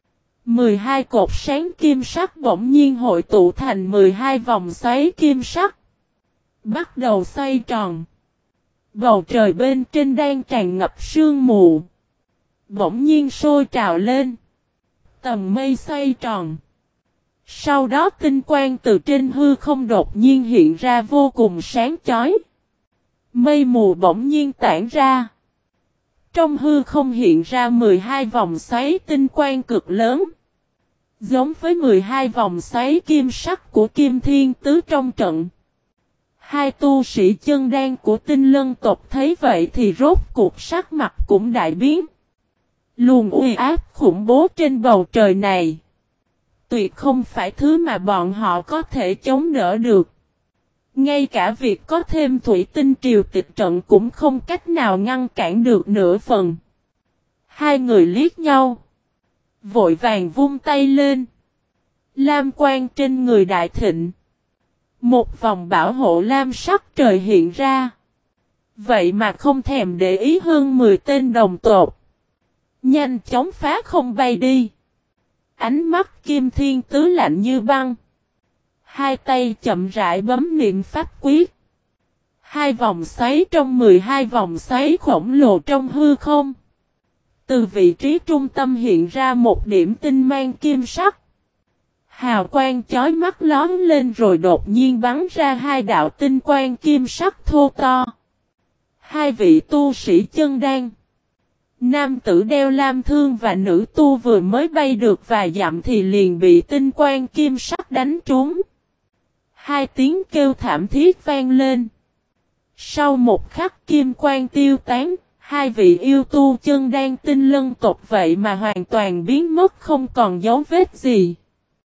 12 cột sáng kim sắc bỗng nhiên hội tụ thành 12 vòng xoáy kim sắc. Bắt đầu xoay tròn. Bầu trời bên trên đang tràn ngập sương mù. Bỗng nhiên sôi trào lên. Tầng mây xoay tròn. Sau đó tinh quang từ trên hư không đột nhiên hiện ra vô cùng sáng chói. Mây mù bỗng nhiên tản ra. Trong hư không hiện ra 12 vòng xoáy tinh quang cực lớn. Giống với 12 vòng xoáy kim sắc của Kim Thiên Tứ trong trận. Hai tu sĩ chân đan của tinh lân tộc thấy vậy thì rốt cuộc sắc mặt cũng đại biến. Luồng uy áp khủng bố trên bầu trời này. Tuyệt không phải thứ mà bọn họ có thể chống đỡ được. Ngay cả việc có thêm thủy tinh triều tịch trận cũng không cách nào ngăn cản được nửa phần. Hai người liếc nhau. Vội vàng vung tay lên. Lam quang trên người đại thịnh. Một vòng bảo hộ lam sắc trời hiện ra. Vậy mà không thèm để ý hơn 10 tên đồng tộc. Nhanh chóng phá không bay đi. Ánh mắt Kim Thiên Tứ lạnh như băng. Hai tay chậm rãi bấm niệm pháp quyết. Hai vòng xoáy trong 12 vòng xoáy khổng lồ trong hư không. Từ vị trí trung tâm hiện ra một điểm tinh mang kim sắc. Hào quang chói mắt lóm lên rồi đột nhiên bắn ra hai đạo tinh quang kim sắc thô to. Hai vị tu sĩ chân đan. Nam tử đeo lam thương và nữ tu vừa mới bay được vài dặm thì liền bị tinh quang kim sắc đánh trúng. Hai tiếng kêu thảm thiết vang lên. Sau một khắc kim quang tiêu tán, hai vị yêu tu chân đan tinh lân tộc vậy mà hoàn toàn biến mất không còn dấu vết gì.